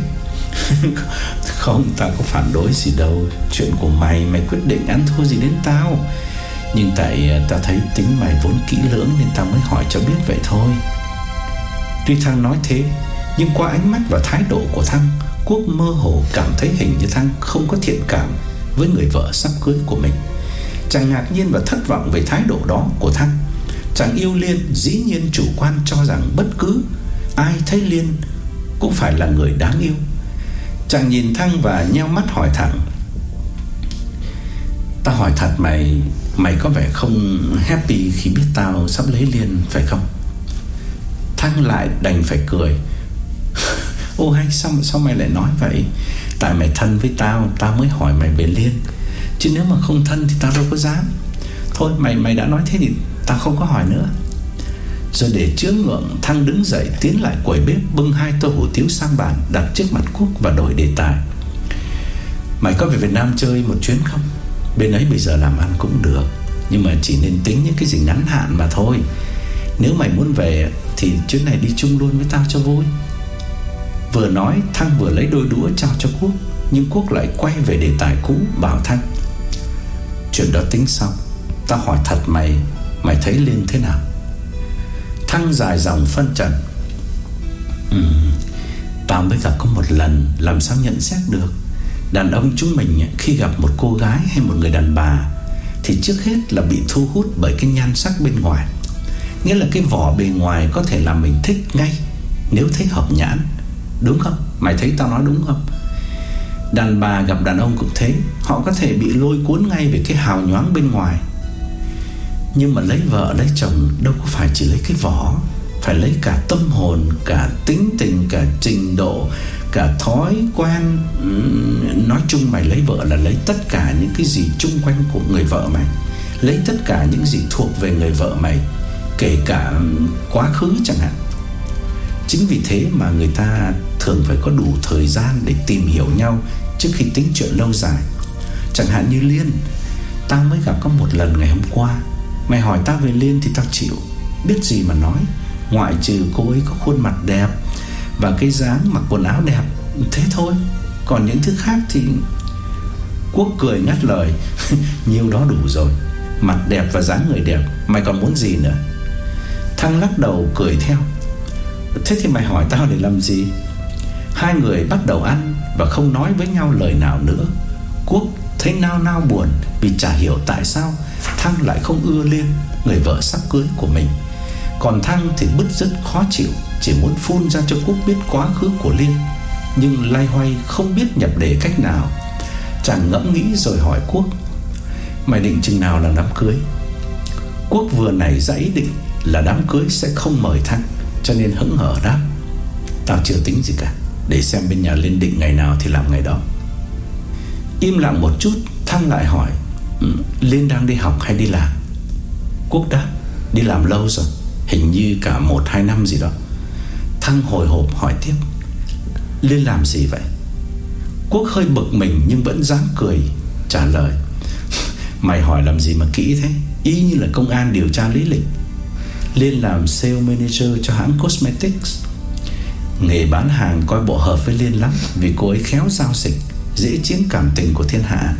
Không, tao có phản đối gì đâu. Chuyện của mày, mày quyết định ăn thua gì đến tao. Nhưng tại tao thấy tính mày vốn kỹ lưỡng nên tao mới hỏi cho biết vậy thôi. Tuy Thăng nói thế, nhưng qua ánh mắt và thái độ của Thăng, Quốc mơ hồ cảm thấy hình như Thăng không có thiện cảm với người vợ sắp cưới của mình. Chàng ngạc nhiên và thất vọng về thái độ đó của Thăng. Chàng yêu Liên dĩ nhiên chủ quan cho rằng bất cứ ai thấy Liên cũng phải là người đáng yêu. Chàng nhìn Thăng và nheo mắt hỏi thẳng: Tao hỏi thật mày, mày có vẻ không happy khi biết tao sắp lấy Liên phải không? Thăng lại đành phải cười: Ô hay, sao, sao mày lại nói vậy? Tại mày thân với tao, tao mới hỏi mày về Liên. Chứ nếu mà không thân thì tao đâu có dám. Thôi mày mày đã nói thế thì tao không có hỏi nữa. Rồi để chữa ngượng, Thăng đứng dậy tiến lại quầy bếp, bưng hai tô hủ tiếu sang bàn đặt trước mặt Quốc và đổi đề tài: Mày có về Việt Nam chơi một chuyến không? Bên ấy bây giờ làm ăn cũng được, nhưng mà chỉ nên tính những cái gì ngắn hạn mà thôi. Nếu mày muốn về thì chuyến này đi chung luôn với tao cho vui. Vừa nói Thăng vừa lấy đôi đũa trao cho Quốc, nhưng Quốc lại quay về đề tài cũ, bảo Thăng: chuyện đó tính sau. Tao hỏi thật mày, mày thấy Liên thế nào? Thăng dài dòng phân trần: ừ, tao mới gặp có một lần, làm sao nhận xét được. Đàn ông chúng mình khi gặp một cô gái hay một người đàn bà thì trước hết là bị thu hút bởi cái nhan sắc bên ngoài. Nghĩa là cái vỏ bề ngoài có thể làm mình thích ngay nếu thấy hợp nhãn. Đúng không? Mày thấy tao nói đúng không? Đàn bà gặp đàn ông cũng thế, họ có thể bị lôi cuốn ngay về cái hào nhoáng bên ngoài. Nhưng mà lấy vợ lấy chồng đâu có phải chỉ lấy cái vỏ, phải lấy cả tâm hồn, cả tính tình, cả trình độ, cả thói quen. Nói chung mày lấy vợ là lấy tất cả những cái gì chung quanh của người vợ mày, lấy tất cả những gì thuộc về người vợ mày, kể cả quá khứ chẳng hạn. Chính vì thế mà người ta thường phải có đủ thời gian để tìm hiểu nhau trước khi tính chuyện lâu dài. Chẳng hạn như Liên, tao mới gặp có một lần ngày hôm qua. Mày hỏi tao về Liên thì tao chịu, biết gì mà nói, ngoại trừ cô ấy có khuôn mặt đẹp và cái dáng mặc quần áo đẹp, thế thôi. Còn những thứ khác thì... Quốc cười ngắt lời: nhiều đó đủ rồi. Mặt đẹp và dáng người đẹp, mày còn muốn gì nữa? Thăng lắc đầu cười theo: thế thì mày hỏi tao để làm gì? Hai người bắt đầu ăn và không nói với nhau lời nào nữa. Quốc thấy nao nao buồn vì chả hiểu tại sao Thăng lại không ưa Liên, người vợ sắp cưới của mình. Còn Thăng thì bứt rứt khó chịu, chỉ muốn phun ra cho Quốc biết quá khứ của Liên, nhưng loay hoay không biết nhập đề cách nào. Chàng ngẫm nghĩ rồi hỏi Quốc: mày định chừng nào là đám cưới? Quốc vừa nảy ra ý định là đám cưới sẽ không mời Thăng, cho nên hững hờ đáp: tao chưa tính gì cả, để xem bên nhà Liên định ngày nào thì làm ngày đó. Im lặng một chút, Thăng lại hỏi: Liên đang đi học hay đi làm? Quốc đáp: đi làm lâu rồi, hình như cả một hai năm gì đó. Thăng hồi hộp hỏi tiếp: Liên làm gì vậy? Quốc hơi bực mình nhưng vẫn dáng cười trả lời: mày hỏi làm gì mà kỹ thế, y như là công an điều tra lý lịch. Liên làm sale manager cho hãng cosmetics. Nghề bán hàng coi bộ hợp với Liên lắm, vì cô ấy khéo giao dịch, dễ chiếm cảm tình của thiên hạ.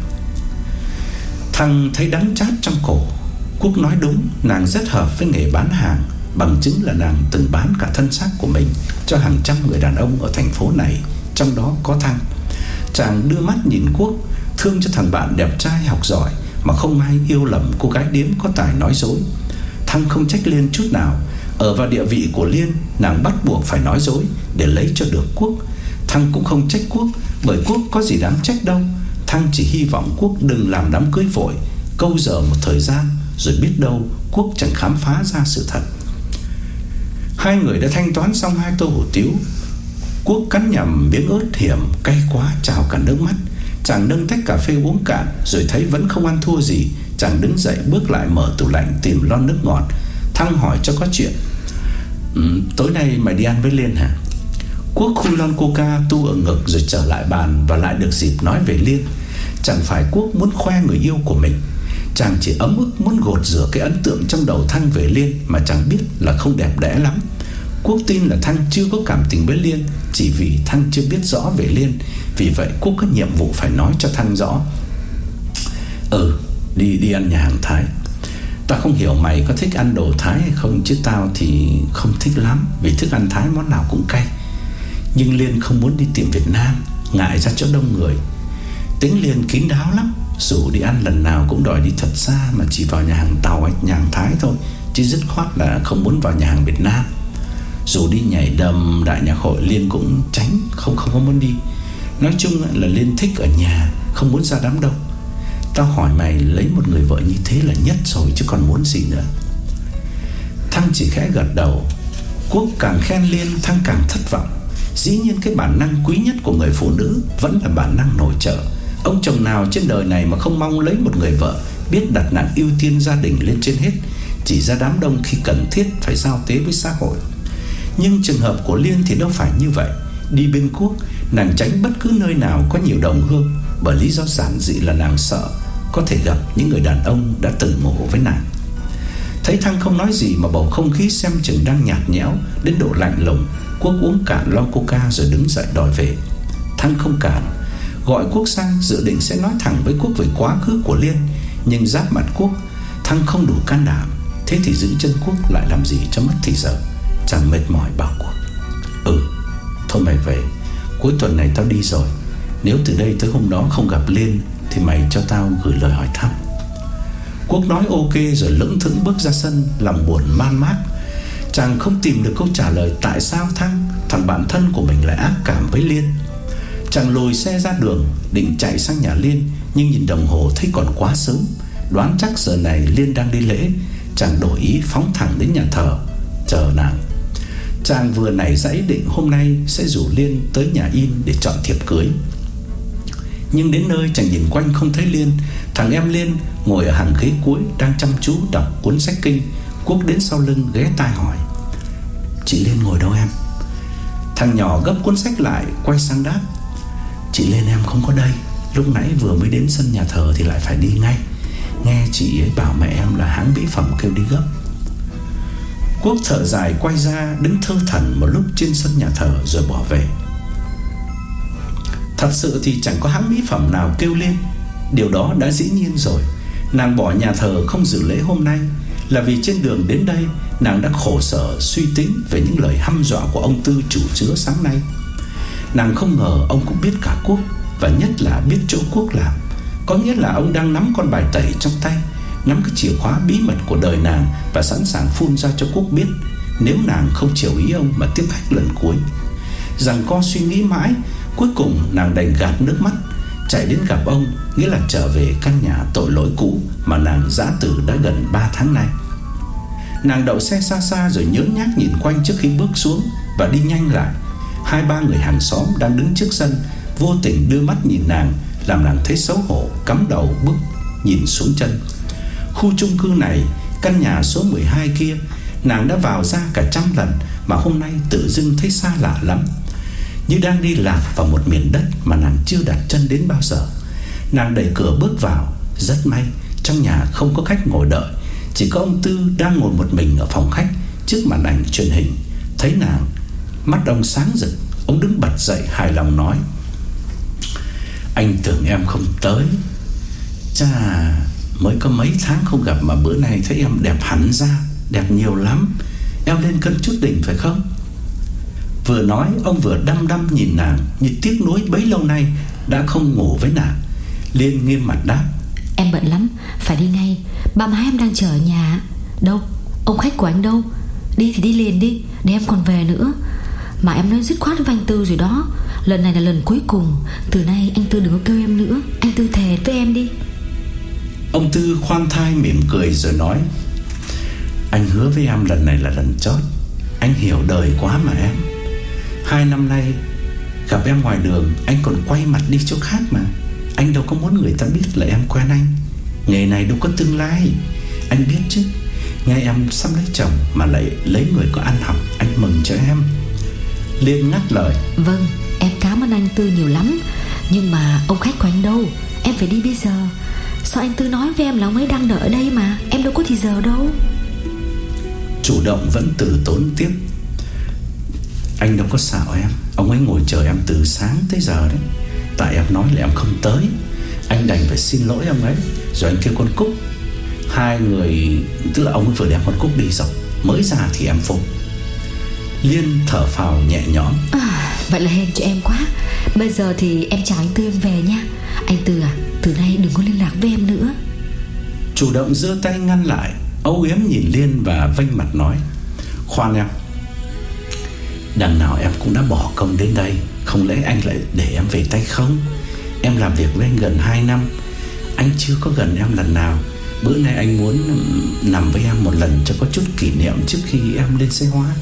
Thăng thấy đắng chát trong cổ. Quốc nói đúng, nàng rất hợp với nghề bán hàng, bằng chứng là nàng từng bán cả thân xác của mình cho hàng trăm người đàn ông ở thành phố này, trong đó có Thăng. Chàng đưa mắt nhìn Quốc, thương cho thằng bạn đẹp trai học giỏi mà không ai yêu lầm cô gái điếm có tài nói dối. Thăng không trách Liên chút nào. Ở vào địa vị của Liên, nàng bắt buộc phải nói dối để lấy cho được Quốc. Thăng cũng không trách Quốc, bởi Quốc có gì đáng trách đâu. Thăng chỉ hy vọng Quốc đừng làm đám cưới vội, câu giờ một thời gian, rồi biết đâu Quốc chẳng khám phá ra sự thật. Hai người đã thanh toán xong hai tô hủ tiếu. Quốc cắn nhầm miếng ớt hiểm cay quá trào cả nước mắt. Chàng nâng tách cà phê uống cạn, rồi thấy vẫn không ăn thua gì. Chàng đứng dậy bước lại mở tủ lạnh tìm lon nước ngọt. Thăng hỏi cho có chuyện: ừ, tối nay mày đi ăn với Liên hả? Quốc khui lon coca tu ở ngực rồi trở lại bàn, và lại được dịp nói về Liên. Chẳng phải Quốc muốn khoe người yêu của mình, chàng chỉ ấm ức muốn gột rửa cái ấn tượng trong đầu Thăng về Liên mà chàng biết là không đẹp đẽ lắm. Quốc tin là Thăng chưa có cảm tình với Liên chỉ vì Thăng chưa biết rõ về Liên. Vì vậy Quốc có nhiệm vụ phải nói cho Thăng rõ. Ừ, đi đi ăn nhà hàng Thái. Tao không hiểu mày có thích ăn đồ Thái hay không, chứ tao thì không thích lắm, vì thức ăn Thái món nào cũng cay. Nhưng Liên không muốn đi tiệm Việt Nam, ngại ra chỗ đông người. Tính Liên kín đáo lắm, dù đi ăn lần nào cũng đòi đi thật xa, mà chỉ vào nhà hàng Tàu hay nhà hàng Thái thôi, chứ dứt khoát là không muốn vào nhà hàng Việt Nam. Dù đi nhảy đầm, đại nhạc hội, Liên cũng tránh, không không có muốn đi. Nói chung là Liên thích ở nhà, không muốn ra đám đông. Tao hỏi mày, lấy một người vợ như thế là nhất rồi chứ còn muốn gì nữa. Thăng chỉ khẽ gật đầu. Quốc càng khen Liên, Thăng càng thất vọng. Dĩ nhiên cái bản năng quý nhất của người phụ nữ vẫn là bản năng nội trợ. Ông chồng nào trên đời này mà không mong lấy một người vợ biết đặt nặng ưu tiên gia đình lên trên hết, chỉ ra đám đông khi cần thiết phải giao tế với xã hội. Nhưng trường hợp của Liên thì đâu phải như vậy. Đi bên Quốc, nàng tránh bất cứ nơi nào có nhiều đồng hương, bởi lý do giản dị là nàng sợ có thể gặp những người đàn ông đã từng ngủ với nàng. Thấy Thăng không nói gì mà bầu không khí xem chừng đang nhạt nhẽo đến độ lạnh lùng, Quốc uống cạn lon coca rồi đứng dậy đòi về. Thăng không cản, gọi Quốc sang, dự định sẽ nói thẳng với Quốc về quá khứ của Liên, nhưng giáp mặt Quốc, Thăng không đủ can đảm. Thế thì giữ chân Quốc lại làm gì cho mất thì giờ. Chàng mệt mỏi bảo Quốc: Ừ, thôi mày về, cuối tuần này tao đi rồi. Nếu từ đây tới hôm đó không gặp Liên thì mày cho tao gửi lời hỏi thăm. Quốc nói ok rồi lững thững bước ra sân, lòng buồn man mác. Chàng không tìm được câu trả lời tại sao Thăng, thằng bạn thân của mình, lại ác cảm với Liên. Chàng lùi xe ra đường định chạy sang nhà Liên, nhưng nhìn đồng hồ thấy còn quá sớm. Đoán chắc giờ này Liên đang đi lễ. Chàng đổi ý phóng thẳng đến nhà thờ chờ nàng. Chàng vừa nảy dãy định hôm nay sẽ rủ Liên tới nhà in để chọn thiệp cưới. Nhưng đến nơi chàng nhìn quanh không thấy Liên. Thằng em Liên ngồi ở hàng ghế cuối đang chăm chú đọc cuốn sách kinh. Quốc đến sau lưng ghé tai hỏi: Chị Liên ngồi đâu em? Thằng nhỏ gấp cuốn sách lại quay sang đáp: Chị Liên em không có đây. Lúc nãy vừa mới đến sân nhà thờ thì lại phải đi ngay. Nghe chị ấy bảo mẹ em là hãng mỹ phẩm kêu đi gấp. Quốc thở dài quay ra đứng thơ thẩn một lúc trên sân nhà thờ rồi bỏ về. Thật sự thì chẳng có hãng mỹ phẩm nào kêu Liên. Điều đó đã dĩ nhiên rồi. Nàng bỏ nhà thờ không dự lễ hôm nay là vì trên đường đến đây nàng đã khổ sở suy tính về những lời hăm dọa của ông Tư chủ chứa sáng nay. Nàng không ngờ ông cũng biết cả Quốc, và nhất là biết chỗ Quốc làm. Có nghĩa là ông đang nắm con bài tẩy trong tay, nắm cái chìa khóa bí mật của đời nàng, và sẵn sàng phun ra cho Quốc biết nếu nàng không chiều ý ông mà tiếp khách lần cuối. Rằng co suy nghĩ mãi, cuối cùng nàng đành gạt nước mắt, chạy đến gặp ông, nghĩa là trở về căn nhà tội lỗi cũ mà nàng giã từ đã gần ba tháng nay. Nàng đậu xe xa xa rồi nhớn nhác nhìn quanh trước khi bước xuống và đi nhanh lại. Hai ba người hàng xóm đang đứng trước sân vô tình đưa mắt nhìn nàng, làm nàng thấy xấu hổ, cắm đầu bước nhìn xuống chân. Khu chung cư này, căn nhà số mười hai kia, nàng đã vào ra cả trăm lần mà hôm nay tự dưng thấy xa lạ lắm, như đang đi lạc vào một miền đất mà nàng chưa đặt chân đến bao giờ. Nàng đẩy cửa bước vào. Rất may trong nhà không có khách ngồi đợi, chỉ có ông Tư đang ngồi một mình ở phòng khách trước màn ảnh truyền hình. Thấy nàng, mắt ông sáng rực, ông đứng bật dậy hài lòng nói: Anh tưởng em không tới. Chà, mới có mấy tháng không gặp mà bữa nay thấy em đẹp hẳn ra, đẹp nhiều lắm. Em lên cân chút đỉnh phải không? Vừa nói ông vừa đăm đăm nhìn nàng như tiếc nuối bấy lâu nay đã không ngủ với nàng. Liên nghiêm mặt đáp: Em bận lắm, phải đi ngay. Ba má em đang chờ ở nhà. Đâu, ông khách của anh đâu? Đi thì đi liền đi, để em còn về nữa. Mà em nói dứt khoát với anh Tư rồi đó. Lần này là lần cuối cùng. Từ nay anh Tư đừng có kêu em nữa. Anh Tư thề với em đi. Ông Tư khoan thai mỉm cười rồi nói: Anh hứa với em lần này là lần chót. Anh hiểu đời quá mà em. Hai năm nay gặp em ngoài đường, anh còn quay mặt đi chỗ khác mà. Anh đâu có muốn người ta biết là em quen anh. Nghề này đâu có tương lai. Anh biết chứ. Nghe em sắp lấy chồng mà lại lấy người có ăn học, anh mừng cho em. Liên ngắt lời: Vâng, em cảm ơn anh Tư nhiều lắm. Nhưng mà ông khách của anh đâu? Em phải đi bây giờ. Sao anh Tư nói với em là ông ấy đang đợi ở đây mà. Em đâu có thì giờ đâu. Chủ động vẫn từ tốn tiếp: Anh đâu có xạo em. Ông ấy ngồi chờ em từ sáng tới giờ đấy. Tại em nói là em không tới, anh đành phải xin lỗi ông ấy. Rồi anh kêu con Cúc. Hai người, tức là ông ấy vừa đem con Cúc đi rồi, mới ra thì em phục. Liên thở phào nhẹ nhõm: à, Vậy là hên cho em quá. Bây giờ thì em chào anh Tư, em về nha. Anh Tư à, từ nay đừng có liên lạc với em nữa. Chủ động giơ tay ngăn lại, âu yếm nhìn Liên và vênh mặt nói: Khoan em, đằng nào em cũng đã bỏ công đến đây, không lẽ anh lại để em về tay không? Em làm việc với anh gần hai năm, anh chưa có gần em lần nào. Bữa nay anh muốn nằm với em một lần cho có chút kỷ niệm trước khi em lên xe hoa.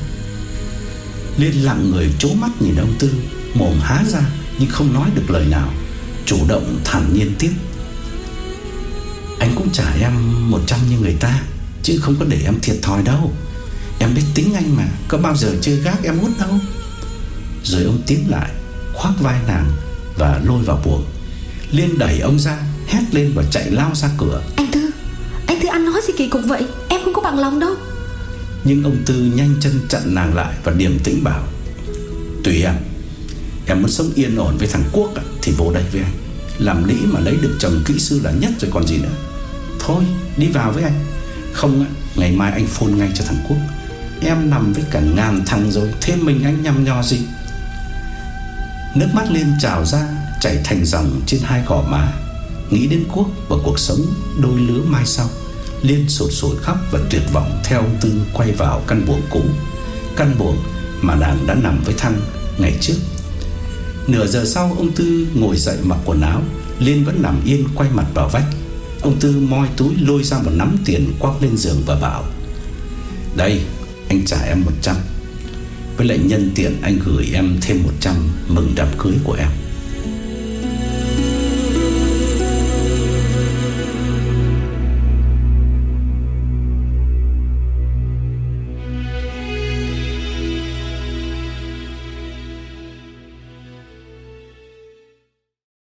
Liên lặng người trố mắt nhìn ông Tư, mồm há ra nhưng không nói được lời nào. Chủ động thản nhiên tiếp: Anh cũng trả em một trăm như người ta, chứ không có để em thiệt thòi đâu. Em biết tính anh mà, có bao giờ chơi gác em hút đâu. Rồi ông tiến lại khoác vai nàng và lôi vào buồng. Liên đẩy ông ra, hét lên và chạy lao ra cửa. Anh Tư, anh Tư ăn nói gì kỳ cục vậy? Em không có bằng lòng đâu. Nhưng ông Tư nhanh chân chặn nàng lại và điềm tĩnh bảo: Tùy em, em muốn sống yên ổn với thằng Quốc à, thì vô đây với anh. Làm lĩ mà lấy được chồng kỹ sư là nhất rồi còn gì nữa. Thôi đi vào với anh. Không, ngày mai anh phone ngay cho thằng Quốc. Em nằm với cả ngàn thằng rồi, thêm mình anh nhăm nho gì. Nước mắt Liên trào ra, chảy thành dòng trên hai gò má. Nghĩ đến Quốc và cuộc sống đôi lứa mai sau, Liên sụt sùi khóc và tuyệt vọng theo ông Tư quay vào căn buồng cũ, căn buồng mà nàng đã nằm với Thăng ngày trước. Nửa giờ sau, ông Tư ngồi dậy mặc quần áo. Liên vẫn nằm yên quay mặt vào vách. Ông Tư moi túi lôi ra một nắm tiền quăng lên giường và bảo: Đây, anh trả em một trăm. Với lại nhân tiện anh gửi em thêm một trăm mừng đám cưới của em.